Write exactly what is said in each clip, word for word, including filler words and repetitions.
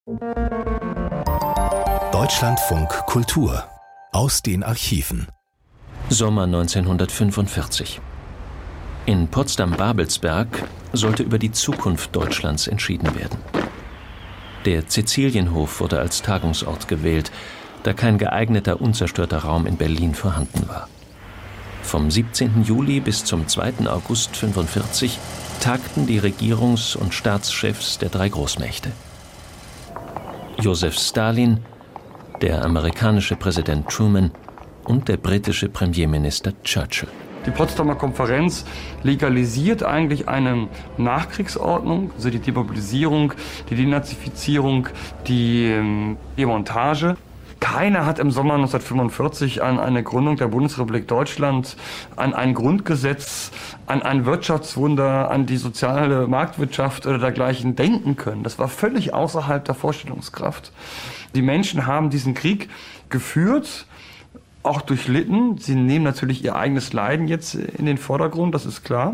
Deutschlandfunk Kultur aus den Archiven. Sommer neunzehnhundertfünfundvierzig. In Potsdam-Babelsberg sollte über die Zukunft Deutschlands entschieden werden. Der Cäcilienhof wurde als Tagungsort gewählt, da kein geeigneter, unzerstörter Raum in Berlin vorhanden war. Vom siebzehnten Juli bis zum zweiten August fünfundvierzig tagten die Regierungs- und Staatschefs der drei Großmächte. Josef Stalin, der amerikanische Präsident Truman und der britische Premierminister Churchill. Die Potsdamer Konferenz legalisiert eigentlich eine Nachkriegsordnung, also die Demobilisierung, die Denazifizierung, die Demontage. Keiner hat im Sommer neunzehnhundertfünfundvierzig an eine Gründung der Bundesrepublik Deutschland, an ein Grundgesetz, an ein Wirtschaftswunder, an die soziale Marktwirtschaft oder dergleichen denken können. Das war völlig außerhalb der Vorstellungskraft. Die Menschen haben diesen Krieg geführt, auch durchlitten. Sie nehmen natürlich ihr eigenes Leiden jetzt in den Vordergrund, das ist klar.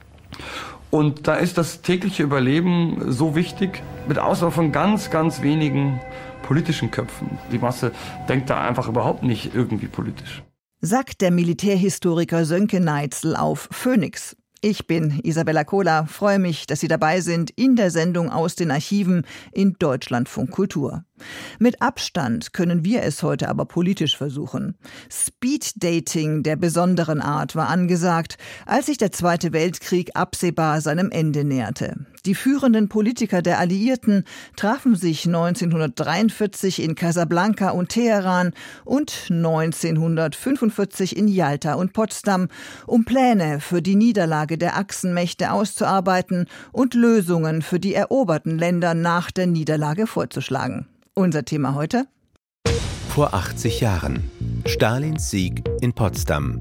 Und da ist das tägliche Überleben so wichtig, mit Ausnahme von ganz, ganz wenigen politischen Köpfen. Die Masse denkt da einfach überhaupt nicht irgendwie politisch. Sagt der Militärhistoriker Sönke Neitzel auf Phoenix. Ich bin Isabella Kohler, freue mich, dass Sie dabei sind in der Sendung aus den Archiven in Deutschlandfunk Kultur. Mit Abstand können wir es heute aber politisch versuchen. Speed-Dating der besonderen Art war angesagt, als sich der Zweite Weltkrieg absehbar seinem Ende näherte. Die führenden Politiker der Alliierten trafen sich neunzehnhundertdreiundvierzig in Casablanca und Teheran und neunzehnhundertfünfundvierzig in Jalta und Potsdam, um Pläne für die Niederlage der Achsenmächte auszuarbeiten und Lösungen für die eroberten Länder nach der Niederlage vorzuschlagen. Unser Thema heute? Vor achtzig Jahren. Stalins Sieg in Potsdam.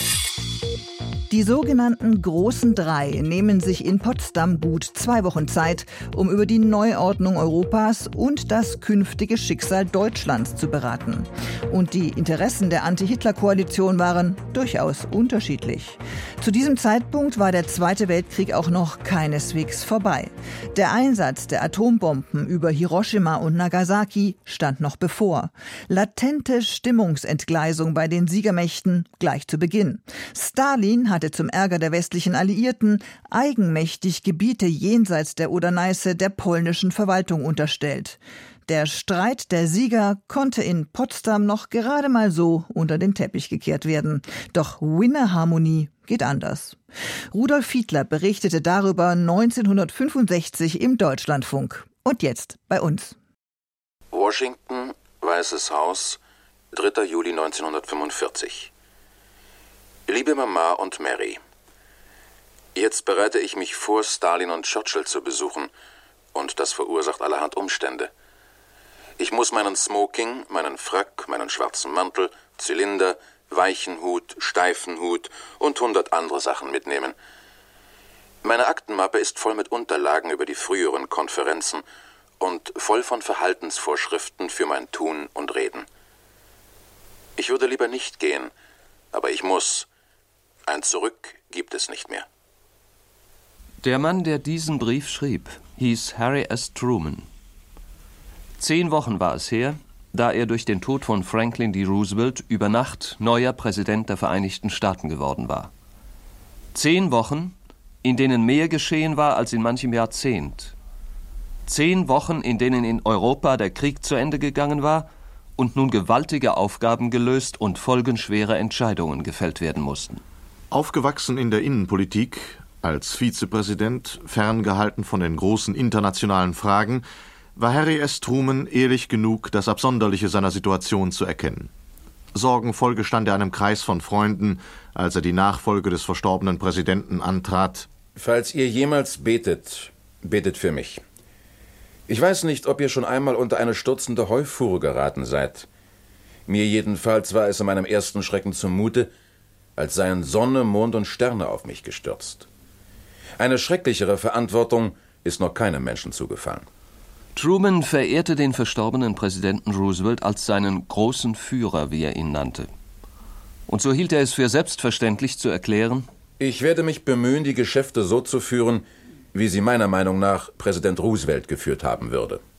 Die sogenannten Großen Drei nehmen sich in Potsdam gut zwei Wochen Zeit, um über die Neuordnung Europas und das künftige Schicksal Deutschlands zu beraten. Und die Interessen der Anti-Hitler-Koalition waren durchaus unterschiedlich. Zu diesem Zeitpunkt war der Zweite Weltkrieg auch noch keineswegs vorbei. Der Einsatz der Atombomben über Hiroshima und Nagasaki stand noch bevor. Latente Stimmungsentgleisung bei den Siegermächten gleich zu Beginn. Stalin hatte zum Ärger der westlichen Alliierten eigenmächtig Gebiete jenseits der Oder-Neiße der polnischen Verwaltung unterstellt. Der Streit der Sieger konnte in Potsdam noch gerade mal so unter den Teppich gekehrt werden. Doch Winner-Harmonie geht anders. Rudolf Fiedler berichtete darüber neunzehnhundertfünfundsechzig im Deutschlandfunk. Und jetzt bei uns. Washington, Weißes Haus, dritter Juli neunzehnhundertfünfundvierzig. Liebe Mama und Mary, jetzt bereite ich mich vor, Stalin und Churchill zu besuchen, und das verursacht allerhand Umstände. Ich muss meinen Smoking, meinen Frack, meinen schwarzen Mantel, Zylinder, weichen Hut, steifen Hut und hundert andere Sachen mitnehmen. Meine Aktenmappe ist voll mit Unterlagen über die früheren Konferenzen und voll von Verhaltensvorschriften für mein Tun und Reden. Ich würde lieber nicht gehen, aber ich muss. Ein Zurück gibt es nicht mehr. Der Mann, der diesen Brief schrieb, hieß Harry S. Truman. Zehn Wochen war es her, da er durch den Tod von Franklin D. Roosevelt über Nacht neuer Präsident der Vereinigten Staaten geworden war. Zehn Wochen, in denen mehr geschehen war als in manchem Jahrzehnt. Zehn Wochen, in denen in Europa der Krieg zu Ende gegangen war und nun gewaltige Aufgaben gelöst und folgenschwere Entscheidungen gefällt werden mussten. Aufgewachsen in der Innenpolitik, als Vizepräsident, ferngehalten von den großen internationalen Fragen, war Harry S. Truman ehrlich genug, das Absonderliche seiner Situation zu erkennen. Sorgenvoll gestand er einem Kreis von Freunden, als er die Nachfolge des verstorbenen Präsidenten antrat. Falls ihr jemals betet, betet für mich. Ich weiß nicht, ob ihr schon einmal unter eine stürzende Heufuhre geraten seid. Mir jedenfalls war es in meinem ersten Schrecken zumute, als seien Sonne, Mond und Sterne auf mich gestürzt. Eine schrecklichere Verantwortung ist noch keinem Menschen zugefallen. Truman verehrte den verstorbenen Präsidenten Roosevelt als seinen großen Führer, wie er ihn nannte. Und so hielt er es für selbstverständlich zu erklären: Ich werde mich bemühen, die Geschäfte so zu führen, wie sie meiner Meinung nach Präsident Roosevelt geführt haben würde.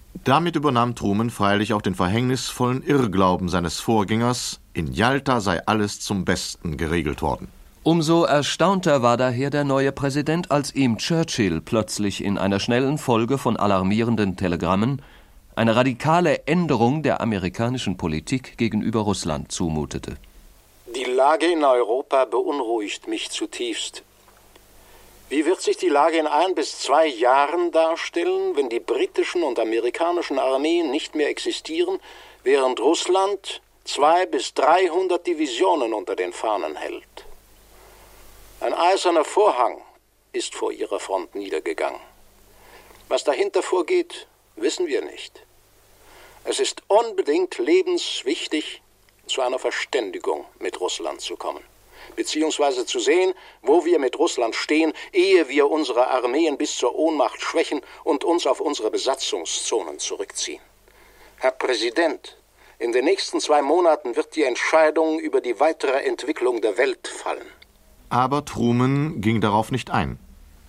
Damit übernahm Truman freilich auch den verhängnisvollen Irrglauben seines Vorgängers, in Jalta sei alles zum Besten geregelt worden. Umso erstaunter war daher der neue Präsident, als ihm Churchill plötzlich in einer schnellen Folge von alarmierenden Telegrammen eine radikale Änderung der amerikanischen Politik gegenüber Russland zumutete. Die Lage in Europa beunruhigt mich zutiefst. Wie wird sich die Lage in ein bis zwei Jahren darstellen, wenn die britischen und amerikanischen Armeen nicht mehr existieren, während Russland zwei bis dreihundert Divisionen unter den Fahnen hält? Ein eiserner Vorhang ist vor ihrer Front niedergegangen. Was dahinter vorgeht, wissen wir nicht. Es ist unbedingt lebenswichtig, zu einer Verständigung mit Russland zu kommen, beziehungsweise zu sehen, wo wir mit Russland stehen, ehe wir unsere Armeen bis zur Ohnmacht schwächen und uns auf unsere Besatzungszonen zurückziehen. Herr Präsident, in den nächsten zwei Monaten wird die Entscheidung über die weitere Entwicklung der Welt fallen. Aber Truman ging darauf nicht ein.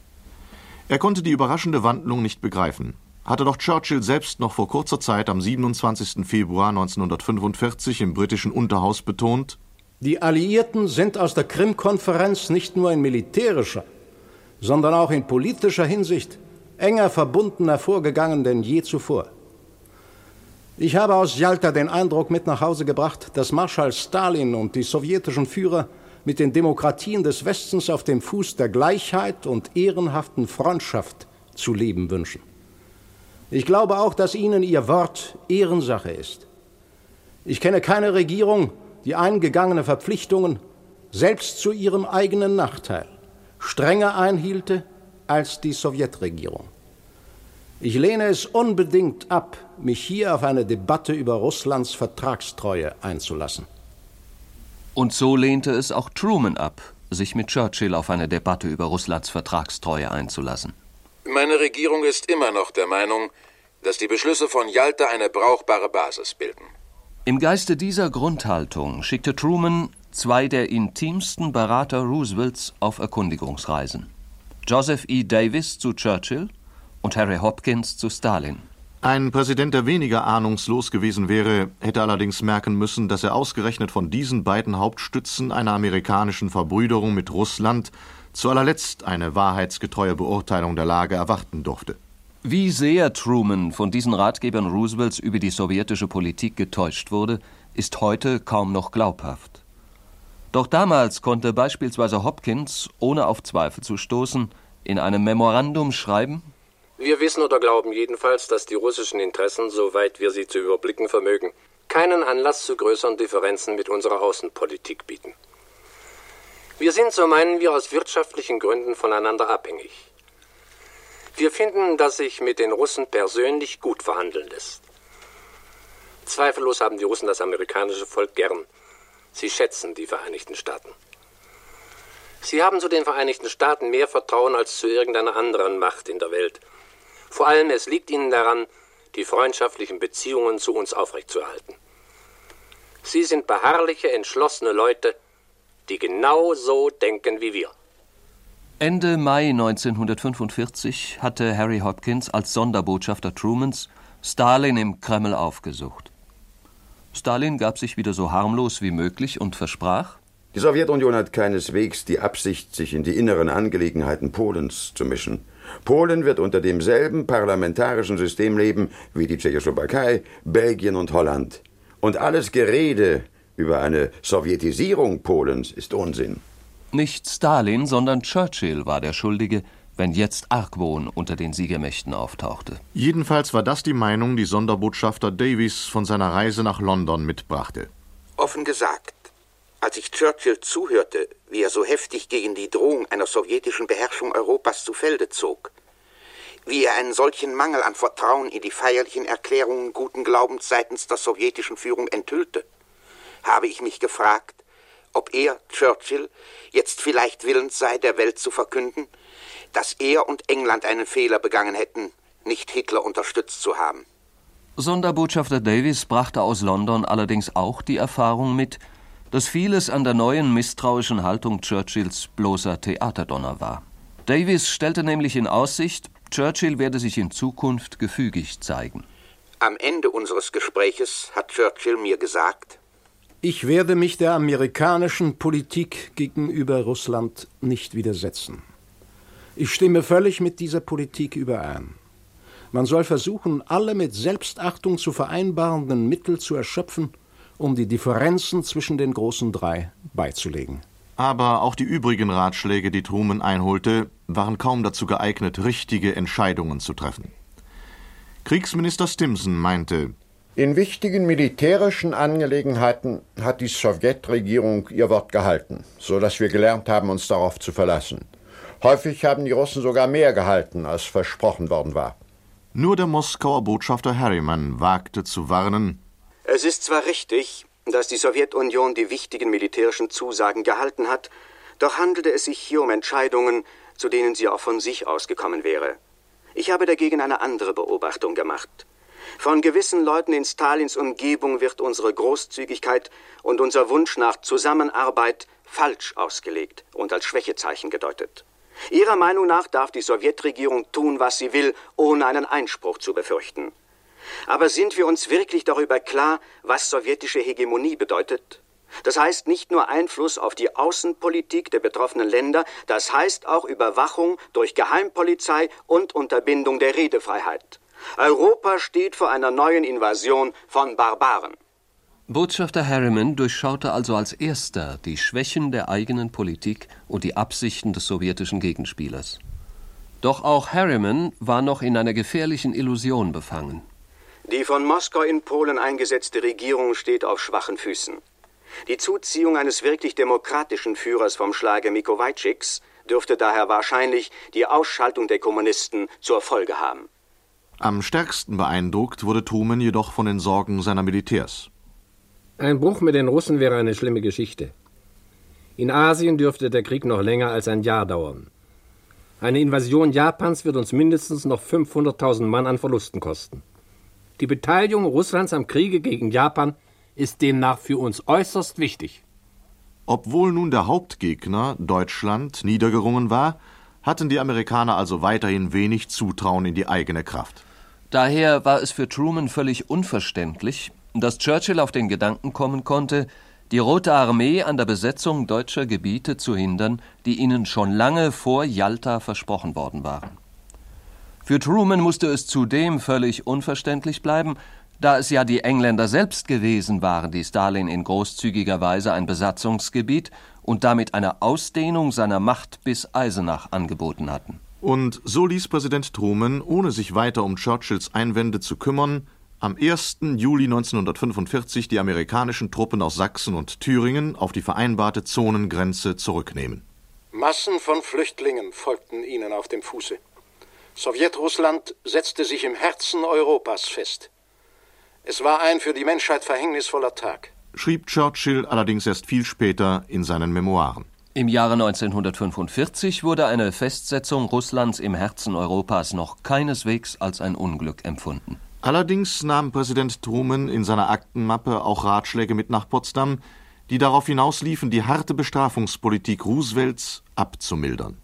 Er konnte die überraschende Wandlung nicht begreifen. Hatte doch Churchill selbst noch vor kurzer Zeit am siebenundzwanzigsten Februar neunzehnhundertfünfundvierzig im britischen Unterhaus betont: Die Alliierten sind aus der Krim-Konferenz nicht nur in militärischer, sondern auch in politischer Hinsicht enger verbunden hervorgegangen denn je zuvor. Ich habe aus Jalta den Eindruck mit nach Hause gebracht, dass Marschall Stalin und die sowjetischen Führer mit den Demokratien des Westens auf dem Fuß der Gleichheit und ehrenhaften Freundschaft zu leben wünschen. Ich glaube auch, dass ihnen ihr Wort Ehrensache ist. Ich kenne keine Regierung, die eingegangene Verpflichtungen, selbst zu ihrem eigenen Nachteil, strenger einhielte als die Sowjetregierung. Ich lehne es unbedingt ab, mich hier auf eine Debatte über Russlands Vertragstreue einzulassen. Und so lehnte es auch Truman ab, sich mit Churchill auf eine Debatte über Russlands Vertragstreue einzulassen. Meine Regierung ist immer noch der Meinung, dass die Beschlüsse von Jalta eine brauchbare Basis bilden. Im Geiste dieser Grundhaltung schickte Truman zwei der intimsten Berater Roosevelts auf Erkundigungsreisen. Joseph E. Davis zu Churchill und Harry Hopkins zu Stalin. Ein Präsident, der weniger ahnungslos gewesen wäre, hätte allerdings merken müssen, dass er ausgerechnet von diesen beiden Hauptstützen einer amerikanischen Verbrüderung mit Russland zu allerletzt eine wahrheitsgetreue Beurteilung der Lage erwarten durfte. Wie sehr Truman von diesen Ratgebern Roosevelts über die sowjetische Politik getäuscht wurde, ist heute kaum noch glaubhaft. Doch damals konnte beispielsweise Hopkins, ohne auf Zweifel zu stoßen, in einem Memorandum schreiben: Wir wissen oder glauben jedenfalls, dass die russischen Interessen, soweit wir sie zu überblicken vermögen, keinen Anlass zu größeren Differenzen mit unserer Außenpolitik bieten. Wir sind, so meinen wir, aus wirtschaftlichen Gründen voneinander abhängig. Wir finden, dass sich mit den Russen persönlich gut verhandeln lässt. Zweifellos haben die Russen das amerikanische Volk gern. Sie schätzen die Vereinigten Staaten. Sie haben zu den Vereinigten Staaten mehr Vertrauen als zu irgendeiner anderen Macht in der Welt. Vor allem, es liegt ihnen daran, die freundschaftlichen Beziehungen zu uns aufrechtzuerhalten. Sie sind beharrliche, entschlossene Leute, die genau so denken wie wir. Ende Mai neunzehnhundertfünfundvierzig hatte Harry Hopkins als Sonderbotschafter Trumans Stalin im Kreml aufgesucht. Stalin gab sich wieder so harmlos wie möglich und versprach: Die Sowjetunion hat keineswegs die Absicht, sich in die inneren Angelegenheiten Polens zu mischen. Polen wird unter demselben parlamentarischen System leben wie die Tschechoslowakei, Belgien und Holland. Und alles Gerede über eine Sowjetisierung Polens ist Unsinn. Nicht Stalin, sondern Churchill war der Schuldige, wenn jetzt Argwohn unter den Siegermächten auftauchte. Jedenfalls war das die Meinung, die Sonderbotschafter Davis von seiner Reise nach London mitbrachte. Offen gesagt, als ich Churchill zuhörte, wie er so heftig gegen die Drohung einer sowjetischen Beherrschung Europas zu Felde zog, wie er einen solchen Mangel an Vertrauen in die feierlichen Erklärungen guten Glaubens seitens der sowjetischen Führung enthüllte, habe ich mich gefragt, ob er, Churchill, jetzt vielleicht willens sei, der Welt zu verkünden, dass er und England einen Fehler begangen hätten, nicht Hitler unterstützt zu haben. Sonderbotschafter Davis brachte aus London allerdings auch die Erfahrung mit, dass vieles an der neuen misstrauischen Haltung Churchills bloßer Theaterdonner war. Davis stellte nämlich in Aussicht, Churchill werde sich in Zukunft gefügig zeigen. Am Ende unseres Gespräches hat Churchill mir gesagt: Ich werde mich der amerikanischen Politik gegenüber Russland nicht widersetzen. Ich stimme völlig mit dieser Politik überein. Man soll versuchen, alle mit Selbstachtung zu vereinbarenden Mittel zu erschöpfen, um die Differenzen zwischen den großen drei beizulegen. Aber auch die übrigen Ratschläge, die Truman einholte, waren kaum dazu geeignet, richtige Entscheidungen zu treffen. Kriegsminister Stimson meinte: In wichtigen militärischen Angelegenheiten hat die Sowjetregierung ihr Wort gehalten, so dass wir gelernt haben, uns darauf zu verlassen. Häufig haben die Russen sogar mehr gehalten, als versprochen worden war. Nur der Moskauer Botschafter Harriman wagte zu warnen: Es ist zwar richtig, dass die Sowjetunion die wichtigen militärischen Zusagen gehalten hat, doch handelte es sich hier um Entscheidungen, zu denen sie auch von sich aus gekommen wäre. Ich habe dagegen eine andere Beobachtung gemacht. Von gewissen Leuten in Stalins Umgebung wird unsere Großzügigkeit und unser Wunsch nach Zusammenarbeit falsch ausgelegt und als Schwächezeichen gedeutet. Ihrer Meinung nach darf die Sowjetregierung tun, was sie will, ohne einen Einspruch zu befürchten. Aber sind wir uns wirklich darüber klar, was sowjetische Hegemonie bedeutet? Das heißt nicht nur Einfluss auf die Außenpolitik der betroffenen Länder, das heißt auch Überwachung durch Geheimpolizei und Unterbindung der Redefreiheit. Europa steht vor einer neuen Invasion von Barbaren. Botschafter Harriman durchschaute also als erster die Schwächen der eigenen Politik und die Absichten des sowjetischen Gegenspielers. Doch auch Harriman war noch in einer gefährlichen Illusion befangen. Die von Moskau in Polen eingesetzte Regierung steht auf schwachen Füßen. Die Zuziehung eines wirklich demokratischen Führers vom Schlage Mikowajczyks dürfte daher wahrscheinlich die Ausschaltung der Kommunisten zur Folge haben. Am stärksten beeindruckt wurde Truman jedoch von den Sorgen seiner Militärs. Ein Bruch mit den Russen wäre eine schlimme Geschichte. In Asien dürfte der Krieg noch länger als ein Jahr dauern. Eine Invasion Japans wird uns mindestens noch fünfhunderttausend Mann an Verlusten kosten. Die Beteiligung Russlands am Kriege gegen Japan ist demnach für uns äußerst wichtig. Obwohl nun der Hauptgegner, Deutschland, niedergerungen war, hatten die Amerikaner also weiterhin wenig Zutrauen in die eigene Kraft. Daher war es für Truman völlig unverständlich, dass Churchill auf den Gedanken kommen konnte, die Rote Armee an der Besetzung deutscher Gebiete zu hindern, die ihnen schon lange vor Jalta versprochen worden waren. Für Truman musste es zudem völlig unverständlich bleiben, da es ja die Engländer selbst gewesen waren, die Stalin in großzügiger Weise ein Besatzungsgebiet und damit eine Ausdehnung seiner Macht bis Eisenach angeboten hatten. Und so ließ Präsident Truman, ohne sich weiter um Churchills Einwände zu kümmern, am ersten Juli neunzehnhundertfünfundvierzig die amerikanischen Truppen aus Sachsen und Thüringen auf die vereinbarte Zonengrenze zurücknehmen. Massen von Flüchtlingen folgten ihnen auf dem Fuße. Sowjetrussland setzte sich im Herzen Europas fest. Es war ein für die Menschheit verhängnisvoller Tag, schrieb Churchill allerdings erst viel später in seinen Memoiren. Im Jahre neunzehnhundertfünfundvierzig wurde eine Festsetzung Russlands im Herzen Europas noch keineswegs als ein Unglück empfunden. Allerdings nahm Präsident Truman in seiner Aktenmappe auch Ratschläge mit nach Potsdam, die darauf hinausliefen, die harte Bestrafungspolitik Roosevelts abzumildern.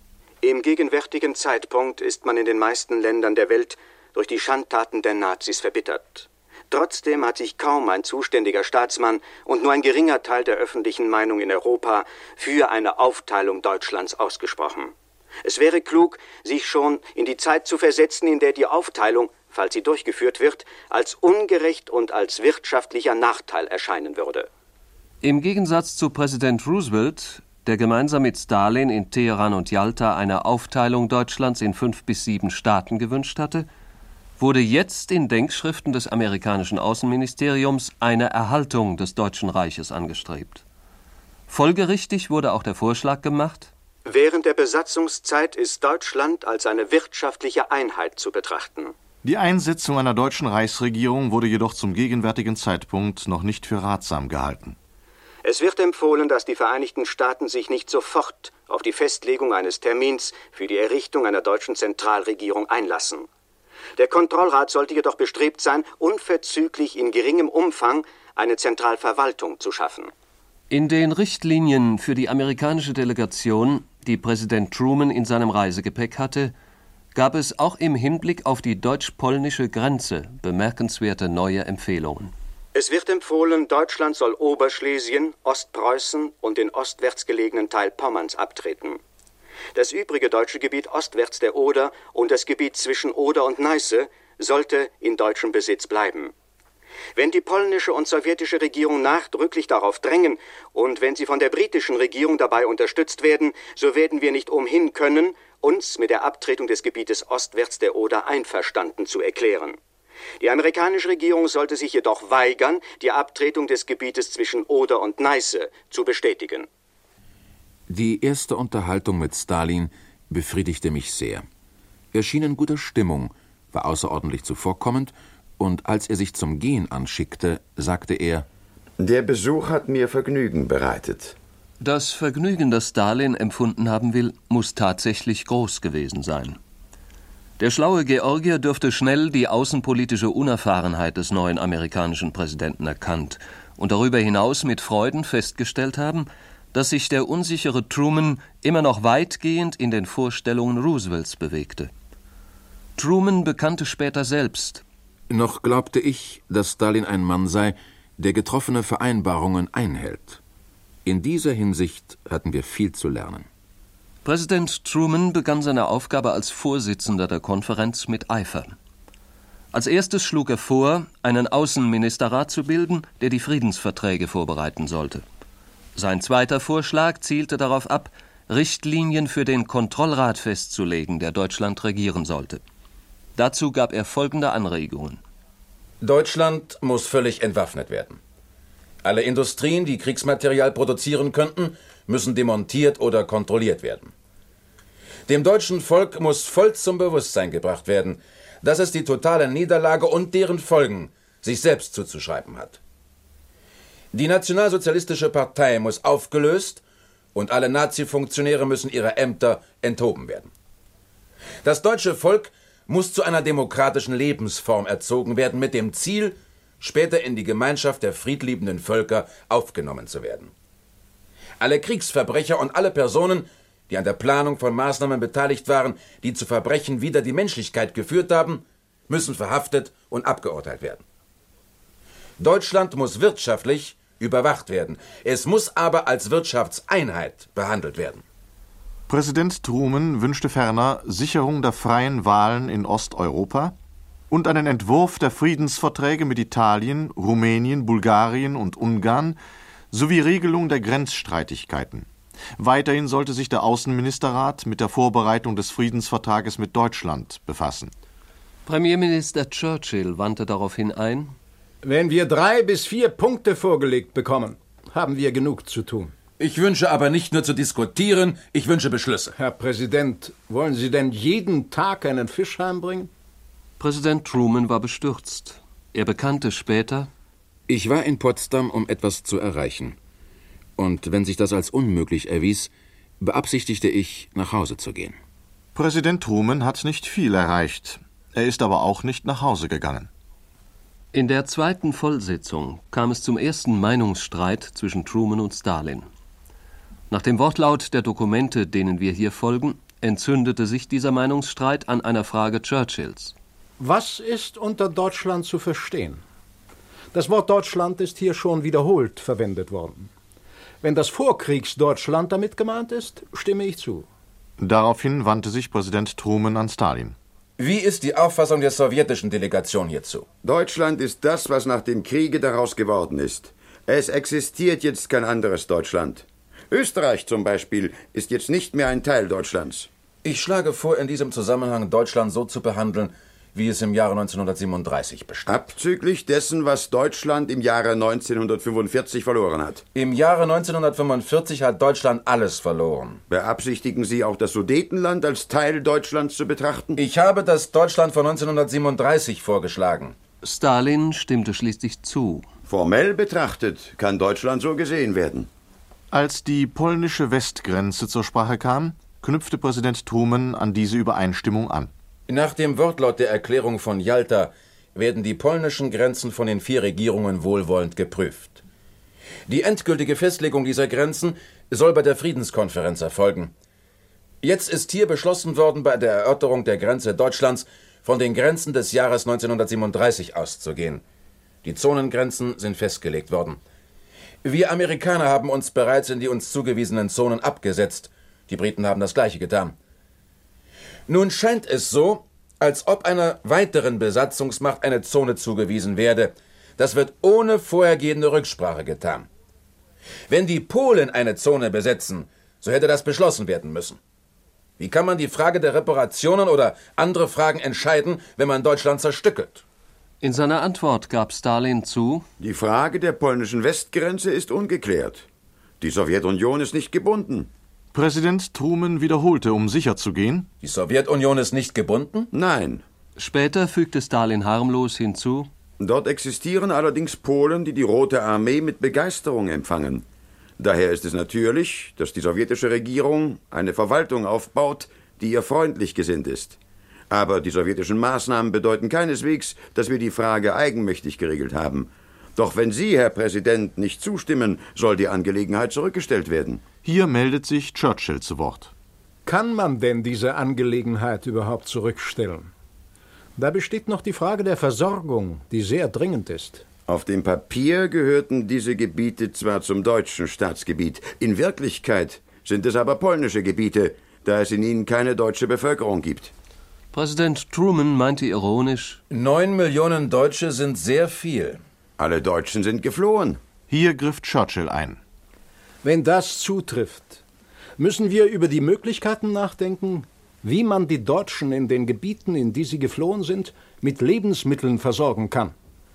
Im gegenwärtigen Zeitpunkt ist man in den meisten Ländern der Welt durch die Schandtaten der Nazis verbittert. Trotzdem hat sich kaum ein zuständiger Staatsmann und nur ein geringer Teil der öffentlichen Meinung in Europa für eine Aufteilung Deutschlands ausgesprochen. Es wäre klug, sich schon in die Zeit zu versetzen, in der die Aufteilung, falls sie durchgeführt wird, als ungerecht und als wirtschaftlicher Nachteil erscheinen würde. Im Gegensatz zu Präsident Roosevelt, der gemeinsam mit Stalin in Teheran und Jalta eine Aufteilung Deutschlands in fünf bis sieben Staaten gewünscht hatte, wurde jetzt in Denkschriften des amerikanischen Außenministeriums eine Erhaltung des Deutschen Reiches angestrebt. Folgerichtig wurde auch der Vorschlag gemacht: Während der Besatzungszeit ist Deutschland als eine wirtschaftliche Einheit zu betrachten. Die Einsetzung einer deutschen Reichsregierung wurde jedoch zum gegenwärtigen Zeitpunkt noch nicht für ratsam gehalten. Es wird empfohlen, dass die Vereinigten Staaten sich nicht sofort auf die Festlegung eines Termins für die Errichtung einer deutschen Zentralregierung einlassen. Der Kontrollrat sollte jedoch bestrebt sein, unverzüglich in geringem Umfang eine Zentralverwaltung zu schaffen. In den Richtlinien für die amerikanische Delegation, die Präsident Truman in seinem Reisegepäck hatte, gab es auch im Hinblick auf die deutsch-polnische Grenze bemerkenswerte neue Empfehlungen. Es wird empfohlen, Deutschland soll Oberschlesien, Ostpreußen und den ostwärts gelegenen Teil Pommerns abtreten. Das übrige deutsche Gebiet ostwärts der Oder und das Gebiet zwischen Oder und Neiße sollte in deutschem Besitz bleiben. Wenn die polnische und sowjetische Regierung nachdrücklich darauf drängen und wenn sie von der britischen Regierung dabei unterstützt werden, so werden wir nicht umhin können, uns mit der Abtretung des Gebietes ostwärts der Oder einverstanden zu erklären. Die amerikanische Regierung sollte sich jedoch weigern, die Abtretung des Gebietes zwischen Oder und Neiße zu bestätigen. Die erste Unterhaltung mit Stalin befriedigte mich sehr. Er schien in guter Stimmung, war außerordentlich zuvorkommend, und als er sich zum Gehen anschickte, sagte er: Der Besuch hat mir Vergnügen bereitet. Das Vergnügen, das Stalin empfunden haben will, muss tatsächlich groß gewesen sein. Der schlaue Georgier dürfte schnell die außenpolitische Unerfahrenheit des neuen amerikanischen Präsidenten erkannt und darüber hinaus mit Freuden festgestellt haben, dass sich der unsichere Truman immer noch weitgehend in den Vorstellungen Roosevelts bewegte. Truman bekannte später selbst: Noch glaubte ich, dass Stalin ein Mann sei, der getroffene Vereinbarungen einhält. In dieser Hinsicht hatten wir viel zu lernen. Präsident Truman begann seine Aufgabe als Vorsitzender der Konferenz mit Eifer. Als erstes schlug er vor, einen Außenministerrat zu bilden, der die Friedensverträge vorbereiten sollte. Sein zweiter Vorschlag zielte darauf ab, Richtlinien für den Kontrollrat festzulegen, der Deutschland regieren sollte. Dazu gab er folgende Anregungen. Deutschland muss völlig entwaffnet werden. Alle Industrien, die Kriegsmaterial produzieren könnten, müssen demontiert oder kontrolliert werden. Dem deutschen Volk muss voll zum Bewusstsein gebracht werden, dass es die totale Niederlage und deren Folgen sich selbst zuzuschreiben hat. Die Nationalsozialistische Partei muss aufgelöst und alle Nazi-Funktionäre müssen ihrer Ämter enthoben werden. Das deutsche Volk muss zu einer demokratischen Lebensform erzogen werden, mit dem Ziel, später in die Gemeinschaft der friedliebenden Völker aufgenommen zu werden. Alle Kriegsverbrecher und alle Personen, die an der Planung von Maßnahmen beteiligt waren, die zu Verbrechen wider die Menschlichkeit geführt haben, müssen verhaftet und abgeurteilt werden. Deutschland muss wirtschaftlich überwacht werden. Es muss aber als Wirtschaftseinheit behandelt werden. Präsident Truman wünschte ferner Sicherung der freien Wahlen in Osteuropa und einen Entwurf der Friedensverträge mit Italien, Rumänien, Bulgarien und Ungarn sowie Regelung der Grenzstreitigkeiten. Weiterhin sollte sich der Außenministerrat mit der Vorbereitung des Friedensvertrages mit Deutschland befassen. Premierminister Churchill wandte daraufhin ein: Wenn wir drei bis vier Punkte vorgelegt bekommen, haben wir genug zu tun. Ich wünsche aber nicht nur zu diskutieren, ich wünsche Beschlüsse. Herr Präsident, wollen Sie denn jeden Tag einen Fisch heimbringen? Präsident Truman war bestürzt. Er bekannte später: Ich war in Potsdam, um etwas zu erreichen. Und wenn sich das als unmöglich erwies, beabsichtigte ich, nach Hause zu gehen. Präsident Truman hat nicht viel erreicht. Er ist aber auch nicht nach Hause gegangen. In der zweiten Vollsitzung kam es zum ersten Meinungsstreit zwischen Truman und Stalin. Nach dem Wortlaut der Dokumente, denen wir hier folgen, entzündete sich dieser Meinungsstreit an einer Frage Churchills. Was ist unter Deutschland zu verstehen? Das Wort Deutschland ist hier schon wiederholt verwendet worden. Wenn das Vorkriegsdeutschland damit gemeint ist, stimme ich zu. Daraufhin wandte sich Präsident Truman an Stalin. Wie ist die Auffassung der sowjetischen Delegation hierzu? Deutschland ist das, was nach dem Kriege daraus geworden ist. Es existiert jetzt kein anderes Deutschland. Österreich zum Beispiel ist jetzt nicht mehr ein Teil Deutschlands. Ich schlage vor, in diesem Zusammenhang Deutschland so zu behandeln, wie es im Jahre neunzehnhundertsiebenunddreißig bestand. Abzüglich dessen, was Deutschland im Jahre neunzehnhundertfünfundvierzig verloren hat. Im Jahre neunzehnhundertfünfundvierzig hat Deutschland alles verloren. Beabsichtigen Sie auch das Sudetenland als Teil Deutschlands zu betrachten? Ich habe das Deutschland von neunzehnhundertsiebenunddreißig vorgeschlagen. Stalin stimmte schließlich zu. Formell betrachtet kann Deutschland so gesehen werden. Als die polnische Westgrenze zur Sprache kam, knüpfte Präsident Truman an diese Übereinstimmung an. Nach dem Wortlaut der Erklärung von Jalta werden die polnischen Grenzen von den vier Regierungen wohlwollend geprüft. Die endgültige Festlegung dieser Grenzen soll bei der Friedenskonferenz erfolgen. Jetzt ist hier beschlossen worden, bei der Erörterung der Grenze Deutschlands von den Grenzen des Jahres neunzehnhundertsiebenunddreißig auszugehen. Die Zonengrenzen sind festgelegt worden. Wir Amerikaner haben uns bereits in die uns zugewiesenen Zonen abgesetzt. Die Briten haben das Gleiche getan. Nun scheint es so, als ob einer weiteren Besatzungsmacht eine Zone zugewiesen werde. Das wird ohne vorhergehende Rücksprache getan. Wenn die Polen eine Zone besetzen, so hätte das beschlossen werden müssen. Wie kann man die Frage der Reparationen oder andere Fragen entscheiden, wenn man Deutschland zerstückelt? In seiner Antwort gab Stalin zu: Die Frage der polnischen Westgrenze ist ungeklärt. Die Sowjetunion ist nicht gebunden. Präsident Truman wiederholte, um sicher zu gehen: Die Sowjetunion ist nicht gebunden? Nein. Später fügte Stalin harmlos hinzu: Dort existieren allerdings Polen, die die Rote Armee mit Begeisterung empfangen. Daher ist es natürlich, dass die sowjetische Regierung eine Verwaltung aufbaut, die ihr freundlich gesinnt ist. Aber die sowjetischen Maßnahmen bedeuten keineswegs, dass wir die Frage eigenmächtig geregelt haben. Doch wenn Sie, Herr Präsident, nicht zustimmen, soll die Angelegenheit zurückgestellt werden. Hier meldet sich Churchill zu Wort. Kann man denn diese Angelegenheit überhaupt zurückstellen? Da besteht noch die Frage der Versorgung, die sehr dringend ist. Auf dem Papier gehörten diese Gebiete zwar zum deutschen Staatsgebiet, in Wirklichkeit sind es aber polnische Gebiete, da es in ihnen keine deutsche Bevölkerung gibt. Präsident Truman meinte ironisch: Neun Millionen Deutsche sind sehr viel. Alle Deutschen sind geflohen. Hier griff Churchill ein. Wenn das zutrifft, müssen wir über die Möglichkeiten nachdenken, wie man die Deutschen in den Gebieten, in die sie geflohen sind, mit Lebensmitteln versorgen kann.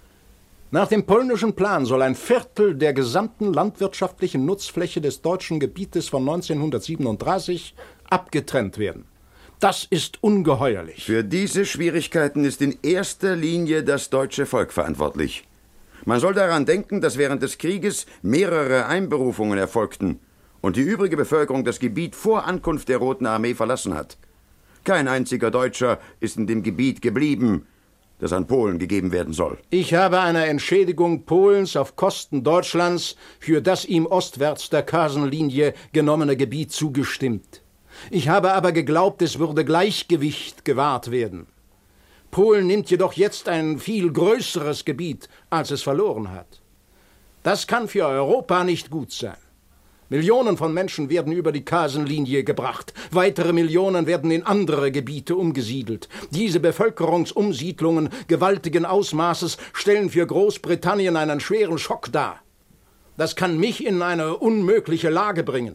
Nach dem polnischen Plan soll ein Viertel der gesamten landwirtschaftlichen Nutzfläche des deutschen Gebietes von neunzehnhundertsiebenunddreißig abgetrennt werden. Das ist ungeheuerlich. Für diese Schwierigkeiten ist in erster Linie das deutsche Volk verantwortlich. Man soll daran denken, dass während des Krieges mehrere Einberufungen erfolgten und die übrige Bevölkerung das Gebiet vor Ankunft der Roten Armee verlassen hat. Kein einziger Deutscher ist in dem Gebiet geblieben, das an Polen gegeben werden soll. Ich habe einer Entschädigung Polens auf Kosten Deutschlands für das ihm ostwärts der Kasenlinie genommene Gebiet zugestimmt. Ich habe aber geglaubt, es würde Gleichgewicht gewahrt werden. Polen nimmt jedoch jetzt ein viel größeres Gebiet, als es verloren hat. Das kann für Europa nicht gut sein. Millionen von Menschen werden über die Kasenlinie gebracht. Weitere Millionen werden in andere Gebiete umgesiedelt. Diese Bevölkerungsumsiedlungen gewaltigen Ausmaßes stellen für Großbritannien einen schweren Schock dar. Das kann mich in eine unmögliche Lage bringen.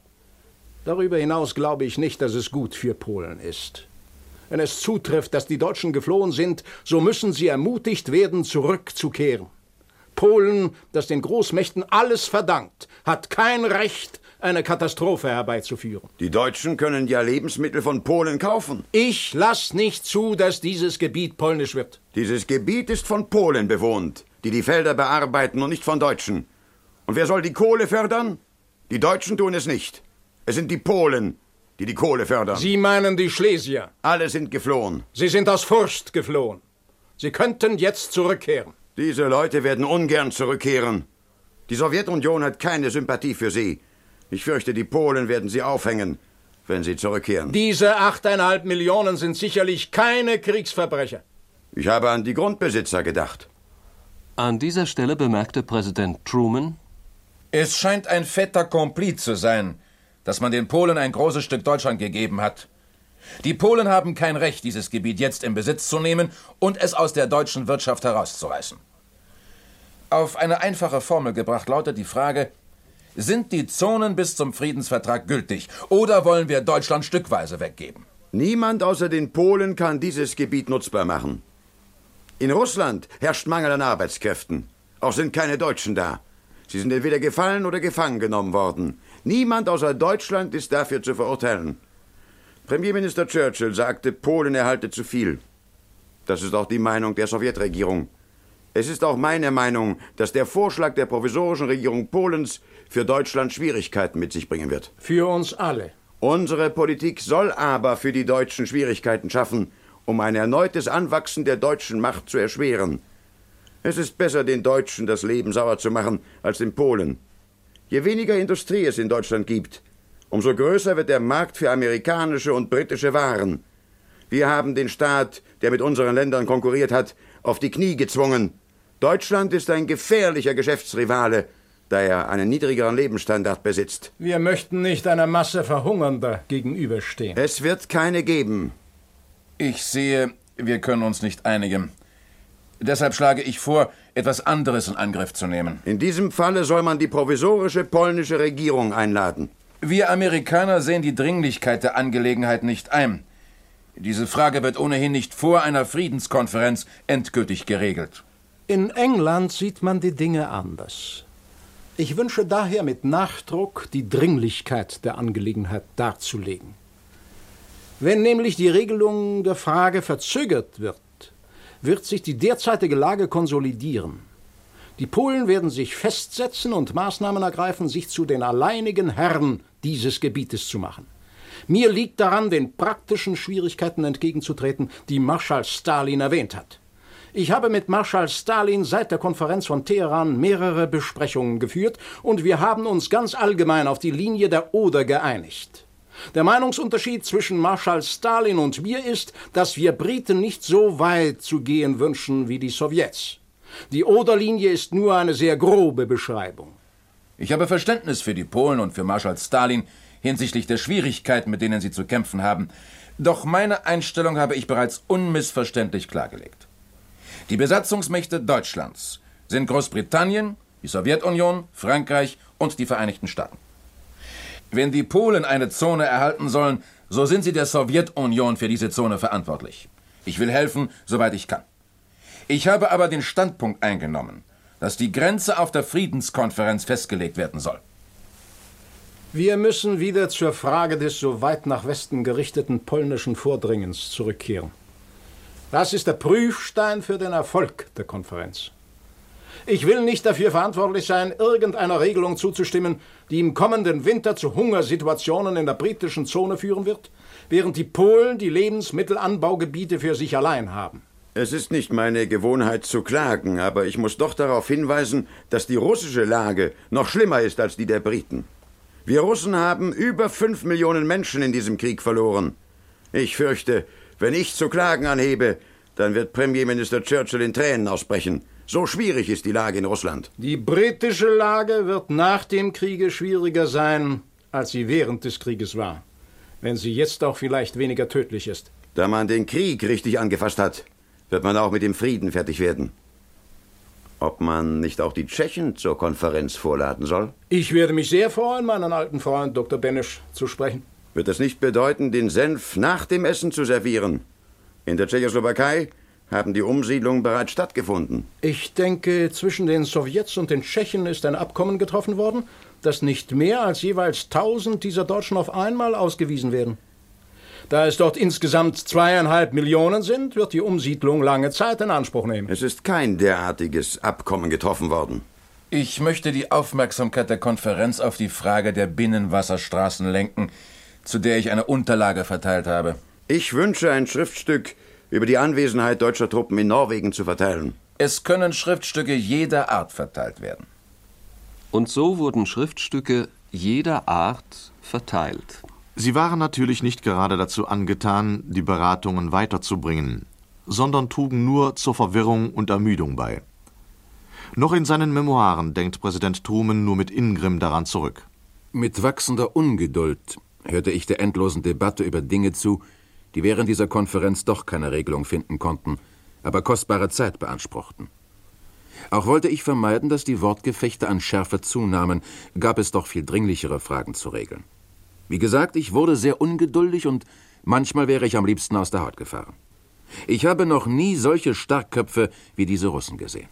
Darüber hinaus glaube ich nicht, dass es gut für Polen ist. Wenn es zutrifft, dass die Deutschen geflohen sind, so müssen sie ermutigt werden, zurückzukehren. Polen, das den Großmächten alles verdankt, hat kein Recht, eine Katastrophe herbeizuführen. Die Deutschen können ja Lebensmittel von Polen kaufen. Ich lasse nicht zu, dass dieses Gebiet polnisch wird. Dieses Gebiet ist von Polen bewohnt, die die Felder bearbeiten und nicht von Deutschen. Und wer soll die Kohle fördern? Die Deutschen tun es nicht. Es sind die Polen, die die Kohle fördern. Sie meinen die Schlesier? Alle sind geflohen. Sie sind aus Furcht geflohen. Sie könnten jetzt zurückkehren. Diese Leute werden ungern zurückkehren. Die Sowjetunion hat keine Sympathie für sie. Ich fürchte, die Polen werden sie aufhängen, wenn sie zurückkehren. Diese achteinhalb Millionen sind sicherlich keine Kriegsverbrecher. Ich habe an die Grundbesitzer gedacht. An dieser Stelle bemerkte Präsident Truman: Es scheint ein fait accompli zu sein, dass man den Polen ein großes Stück Deutschland gegeben hat. Die Polen haben kein Recht, dieses Gebiet jetzt in Besitz zu nehmen und es aus der deutschen Wirtschaft herauszureißen. Auf eine einfache Formel gebracht lautet die Frage: Sind die Zonen bis zum Friedensvertrag gültig oder wollen wir Deutschland stückweise weggeben? Niemand außer den Polen kann dieses Gebiet nutzbar machen. In Russland herrscht Mangel an Arbeitskräften. Auch sind keine Deutschen da. Sie sind entweder gefallen oder gefangen genommen worden. Niemand außer Deutschland ist dafür zu verurteilen. Premierminister Churchill sagte, Polen erhalte zu viel. Das ist auch die Meinung der Sowjetregierung. Es ist auch meine Meinung, dass der Vorschlag der provisorischen Regierung Polens für Deutschland Schwierigkeiten mit sich bringen wird. Für uns alle. Unsere Politik soll aber für die Deutschen Schwierigkeiten schaffen, um ein erneutes Anwachsen der deutschen Macht zu erschweren. Es ist besser, den Deutschen das Leben sauer zu machen, als den Polen. Je weniger Industrie es in Deutschland gibt, umso größer wird der Markt für amerikanische und britische Waren. Wir haben den Staat, der mit unseren Ländern konkurriert hat, auf die Knie gezwungen. Deutschland ist ein gefährlicher Geschäftsrivale, da er einen niedrigeren Lebensstandard besitzt. Wir möchten nicht einer Masse Verhungernder gegenüberstehen. Es wird keine geben. Ich sehe, wir können uns nicht einigen. Deshalb schlage ich vor, etwas anderes in Angriff zu nehmen. In diesem Falle soll man die provisorische polnische Regierung einladen. Wir Amerikaner sehen die Dringlichkeit der Angelegenheit nicht ein. Diese Frage wird ohnehin nicht vor einer Friedenskonferenz endgültig geregelt. In England sieht man die Dinge anders. Ich wünsche daher mit Nachdruck, die Dringlichkeit der Angelegenheit darzulegen. Wenn nämlich die Regelung der Frage verzögert wird, wird sich die derzeitige Lage konsolidieren. Die Polen werden sich festsetzen und Maßnahmen ergreifen, sich zu den alleinigen Herren dieses Gebietes zu machen. Mir liegt daran, den praktischen Schwierigkeiten entgegenzutreten, die Marschall Stalin erwähnt hat. Ich habe mit Marschall Stalin seit der Konferenz von Teheran mehrere Besprechungen geführt und wir haben uns ganz allgemein auf die Linie der Oder geeinigt. Der Meinungsunterschied zwischen Marschall Stalin und mir ist, dass wir Briten nicht so weit zu gehen wünschen wie die Sowjets. Die Oder-Linie ist nur eine sehr grobe Beschreibung. Ich habe Verständnis für die Polen und für Marschall Stalin hinsichtlich der Schwierigkeiten, mit denen sie zu kämpfen haben. Doch meine Einstellung habe ich bereits unmissverständlich klargelegt. Die Besatzungsmächte Deutschlands sind Großbritannien, die Sowjetunion, Frankreich und die Vereinigten Staaten. Wenn die Polen eine Zone erhalten sollen, so sind sie der Sowjetunion für diese Zone verantwortlich. Ich will helfen, soweit ich kann. Ich habe aber den Standpunkt eingenommen, dass die Grenze auf der Friedenskonferenz festgelegt werden soll. Wir müssen wieder zur Frage des so weit nach Westen gerichteten polnischen Vordringens zurückkehren. Das ist der Prüfstein für den Erfolg der Konferenz. Ich will nicht dafür verantwortlich sein, irgendeiner Regelung zuzustimmen, die im kommenden Winter zu Hungersituationen in der britischen Zone führen wird, während die Polen die Lebensmittelanbaugebiete für sich allein haben. Es ist nicht meine Gewohnheit zu klagen, aber ich muss doch darauf hinweisen, dass die russische Lage noch schlimmer ist als die der Briten. Wir Russen haben über fünf Millionen Menschen in diesem Krieg verloren. Ich fürchte, wenn ich zu klagen anhebe, dann wird Premierminister Churchill in Tränen ausbrechen. So schwierig ist die Lage in Russland. Die britische Lage wird nach dem Kriege schwieriger sein, als sie während des Krieges war. Wenn sie jetzt auch vielleicht weniger tödlich ist. Da man den Krieg richtig angefasst hat, wird man auch mit dem Frieden fertig werden. Ob man nicht auch die Tschechen zur Konferenz vorladen soll? Ich werde mich sehr freuen, meinen alten Freund Doktor Benesch zu sprechen. Wird das nicht bedeuten, den Senf nach dem Essen zu servieren? In der Tschechoslowakei haben die Umsiedlungen bereits stattgefunden. Ich denke, zwischen den Sowjets und den Tschechen ist ein Abkommen getroffen worden, dass nicht mehr als jeweils tausend dieser Deutschen auf einmal ausgewiesen werden. Da es dort insgesamt zweieinhalb Millionen sind, wird die Umsiedlung lange Zeit in Anspruch nehmen. Es ist kein derartiges Abkommen getroffen worden. Ich möchte die Aufmerksamkeit der Konferenz auf die Frage der Binnenwasserstraßen lenken, zu der ich eine Unterlage verteilt habe. Ich wünsche, ein Schriftstück über die Anwesenheit deutscher Truppen in Norwegen zu verteilen. Es können Schriftstücke jeder Art verteilt werden. Und so wurden Schriftstücke jeder Art verteilt. Sie waren natürlich nicht gerade dazu angetan, die Beratungen weiterzubringen, sondern trugen nur zur Verwirrung und Ermüdung bei. Noch in seinen Memoiren denkt Präsident Truman nur mit Ingrimm daran zurück. Mit wachsender Ungeduld hörte ich der endlosen Debatte über Dinge zu, die während dieser Konferenz doch keine Regelung finden konnten, aber kostbare Zeit beanspruchten. Auch wollte ich vermeiden, dass die Wortgefechte an Schärfe zunahmen, gab es doch viel dringlichere Fragen zu regeln. Wie gesagt, ich wurde sehr ungeduldig und manchmal wäre ich am liebsten aus der Haut gefahren. Ich habe noch nie solche Starkköpfe wie diese Russen gesehen.